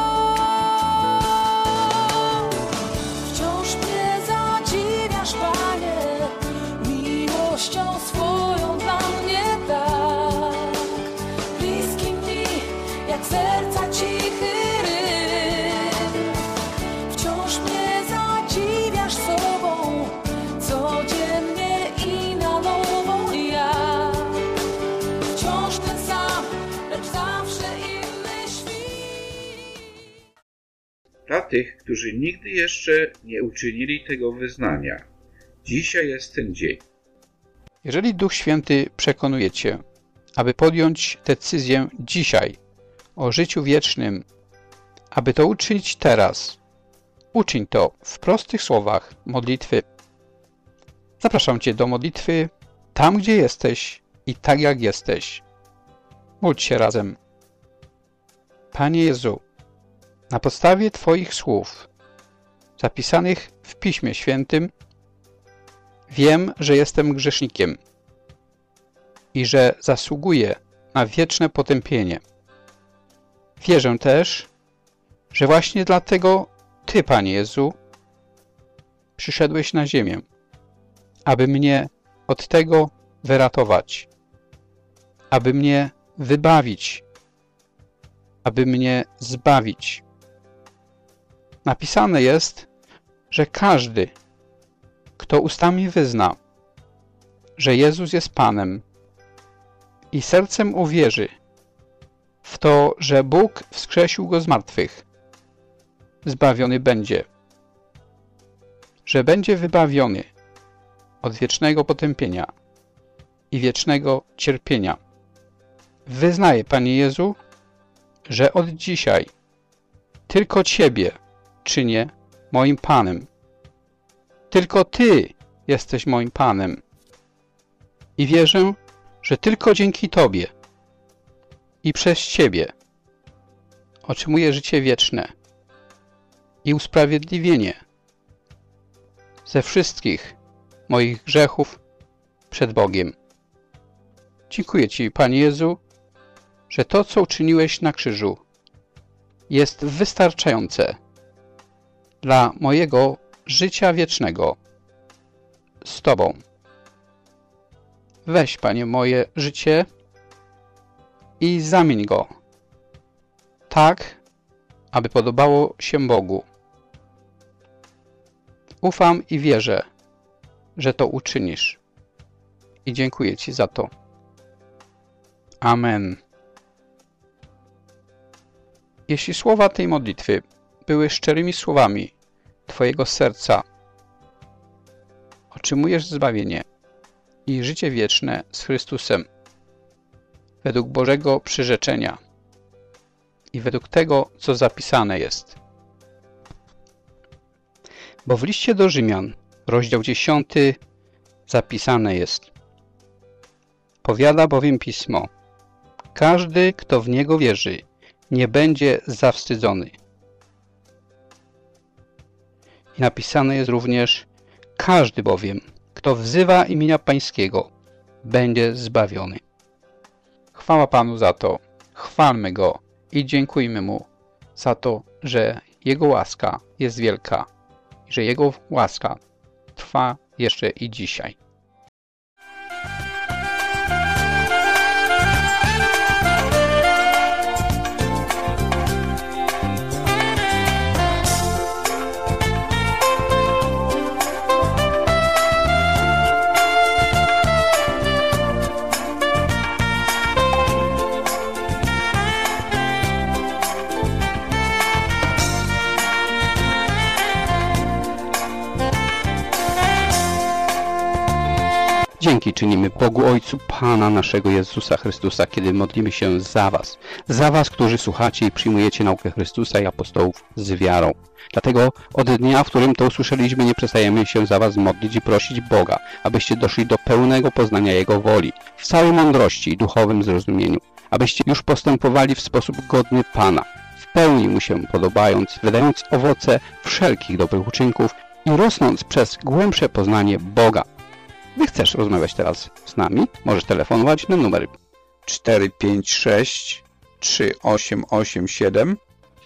Wciąż mnie zadziwiasz, Panie, miłością swoją dla mnie tak. Bliski mi jak serca cichy rytm. Wciąż mnie zadziwiasz sobą, codziennie i na nowo ja. Wciąż ten sam, lecz zawsze inny świt. Dla tych, którzy nigdy jeszcze nie uczynili tego wyznania, dzisiaj jest ten dzień. Jeżeli Duch Święty przekonuje Cię, aby podjąć decyzję dzisiaj o życiu wiecznym, aby to uczynić teraz, uczyń to w prostych słowach modlitwy. Zapraszam Cię do modlitwy tam, gdzie jesteś i tak jak jesteś. Módl się razem. Panie Jezu, na podstawie Twoich słów, zapisanych w Piśmie Świętym, wiem, że jestem grzesznikiem i że zasługuję na wieczne potępienie. Wierzę też, że właśnie dlatego Ty, Panie Jezu, przyszedłeś na ziemię, aby mnie od tego wyratować, aby mnie wybawić, aby mnie zbawić. Napisane jest, że każdy, kto ustami wyzna, że Jezus jest Panem i sercem uwierzy w to, że Bóg wskrzesił Go z martwych, zbawiony będzie, że będzie wybawiony od wiecznego potępienia i wiecznego cierpienia. Wyznaję, Panie Jezu, że od dzisiaj tylko Ciebie czynię moim Panem. Tylko Ty jesteś moim Panem. I wierzę, że tylko dzięki Tobie i przez Ciebie otrzymuję życie wieczne i usprawiedliwienie ze wszystkich moich grzechów przed Bogiem. Dziękuję Ci, Panie Jezu, że to, co uczyniłeś na krzyżu, jest wystarczające dla mojego życia wiecznego z Tobą. Weź, Panie, moje życie i zamień go tak, aby podobało się Bogu. Ufam i wierzę, że to uczynisz. I dziękuję Ci za to. Amen. Jeśli słowa tej modlitwy były szczerymi słowami Twojego serca, otrzymujesz zbawienie i życie wieczne z Chrystusem według Bożego przyrzeczenia i według tego, co zapisane jest. Bo w liście do Rzymian, rozdział 10, zapisane jest: powiada bowiem Pismo: każdy, kto w Niego wierzy, nie będzie zawstydzony. I napisane jest również: każdy bowiem, kto wzywa imienia Pańskiego, będzie zbawiony. Chwała Panu za to, chwalmy Go i dziękujmy Mu za to, że Jego łaska jest wielka i że Jego łaska trwa jeszcze i dzisiaj. Dzięki czynimy Bogu Ojcu Pana naszego Jezusa Chrystusa, kiedy modlimy się za Was, którzy słuchacie i przyjmujecie naukę Chrystusa i apostołów z wiarą. Dlatego od dnia, w którym to usłyszeliśmy, nie przestajemy się za Was modlić i prosić Boga, abyście doszli do pełnego poznania Jego woli, w całej mądrości i duchowym zrozumieniu, abyście już postępowali w sposób godny Pana, w pełni Mu się podobając, wydając owoce wszelkich dobrych uczynków i rosnąc przez głębsze poznanie Boga. Gdy chcesz rozmawiać teraz z nami, możesz telefonować na numer 456 3887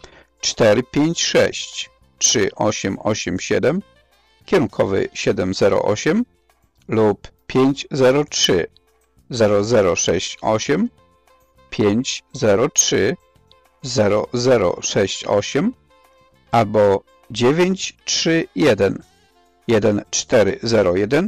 456 3887, kierunkowy 708 lub 503 0068 503 0068 albo 931 1401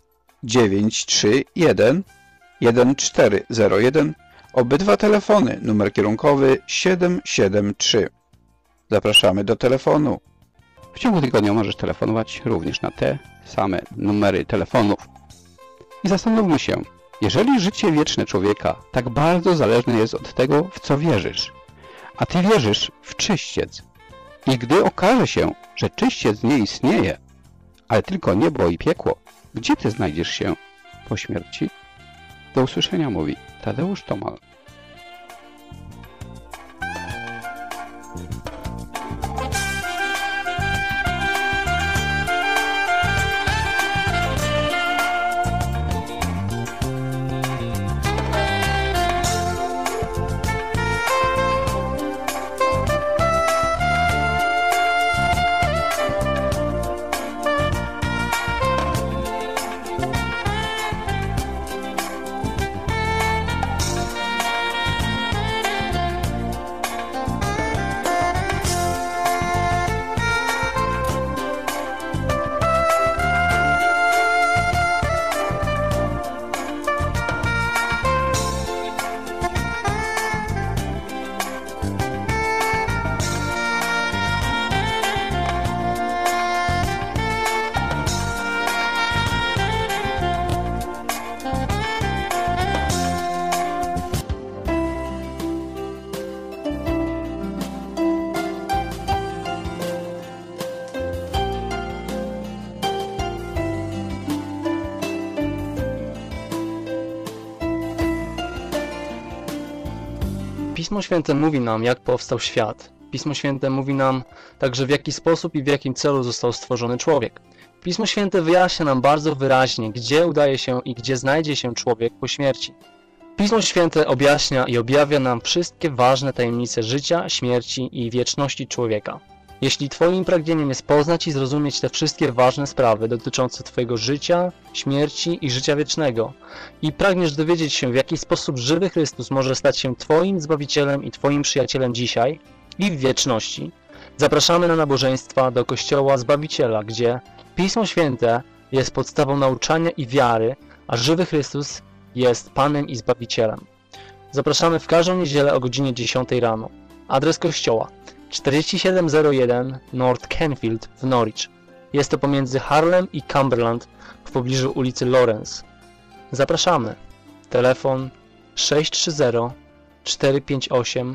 931 1401. Obydwa telefony, numer kierunkowy 773. Zapraszamy do telefonu. W ciągu tygodnia możesz telefonować również na te same numery telefonów. I zastanówmy się, jeżeli życie wieczne człowieka tak bardzo zależne jest od tego, w co wierzysz, a Ty wierzysz w czyściec, i gdy okaże się, że czyściec nie istnieje, ale tylko niebo i piekło, gdzie Ty znajdziesz się po śmierci? Do usłyszenia, mówi Tadeusz Tomal. Pismo Święte mówi nam, jak powstał świat. Pismo Święte mówi nam także, w jaki sposób i w jakim celu został stworzony człowiek. Pismo Święte wyjaśnia nam bardzo wyraźnie, gdzie udaje się i gdzie znajdzie się człowiek po śmierci. Pismo Święte objaśnia i objawia nam wszystkie ważne tajemnice życia, śmierci i wieczności człowieka. Jeśli Twoim pragnieniem jest poznać i zrozumieć te wszystkie ważne sprawy dotyczące Twojego życia, śmierci i życia wiecznego i pragniesz dowiedzieć się, w jaki sposób żywy Chrystus może stać się Twoim Zbawicielem i Twoim przyjacielem dzisiaj i w wieczności, zapraszamy na nabożeństwa do Kościoła Zbawiciela, gdzie Pismo Święte jest podstawą nauczania i wiary, a żywy Chrystus jest Panem i Zbawicielem. Zapraszamy w każdą niedzielę o godzinie 10 rano. Adres kościoła 4701 North Canfield w Norwich. Jest to pomiędzy Harlem i Cumberland w pobliżu ulicy Lawrence. Zapraszamy. Telefon 630 458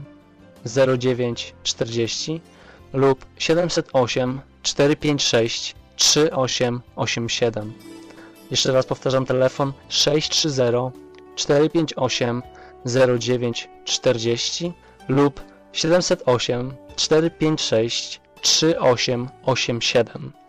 0940 lub 708 456 3887. Jeszcze raz powtarzam, telefon 630 458 0940 lub 708 456 3887.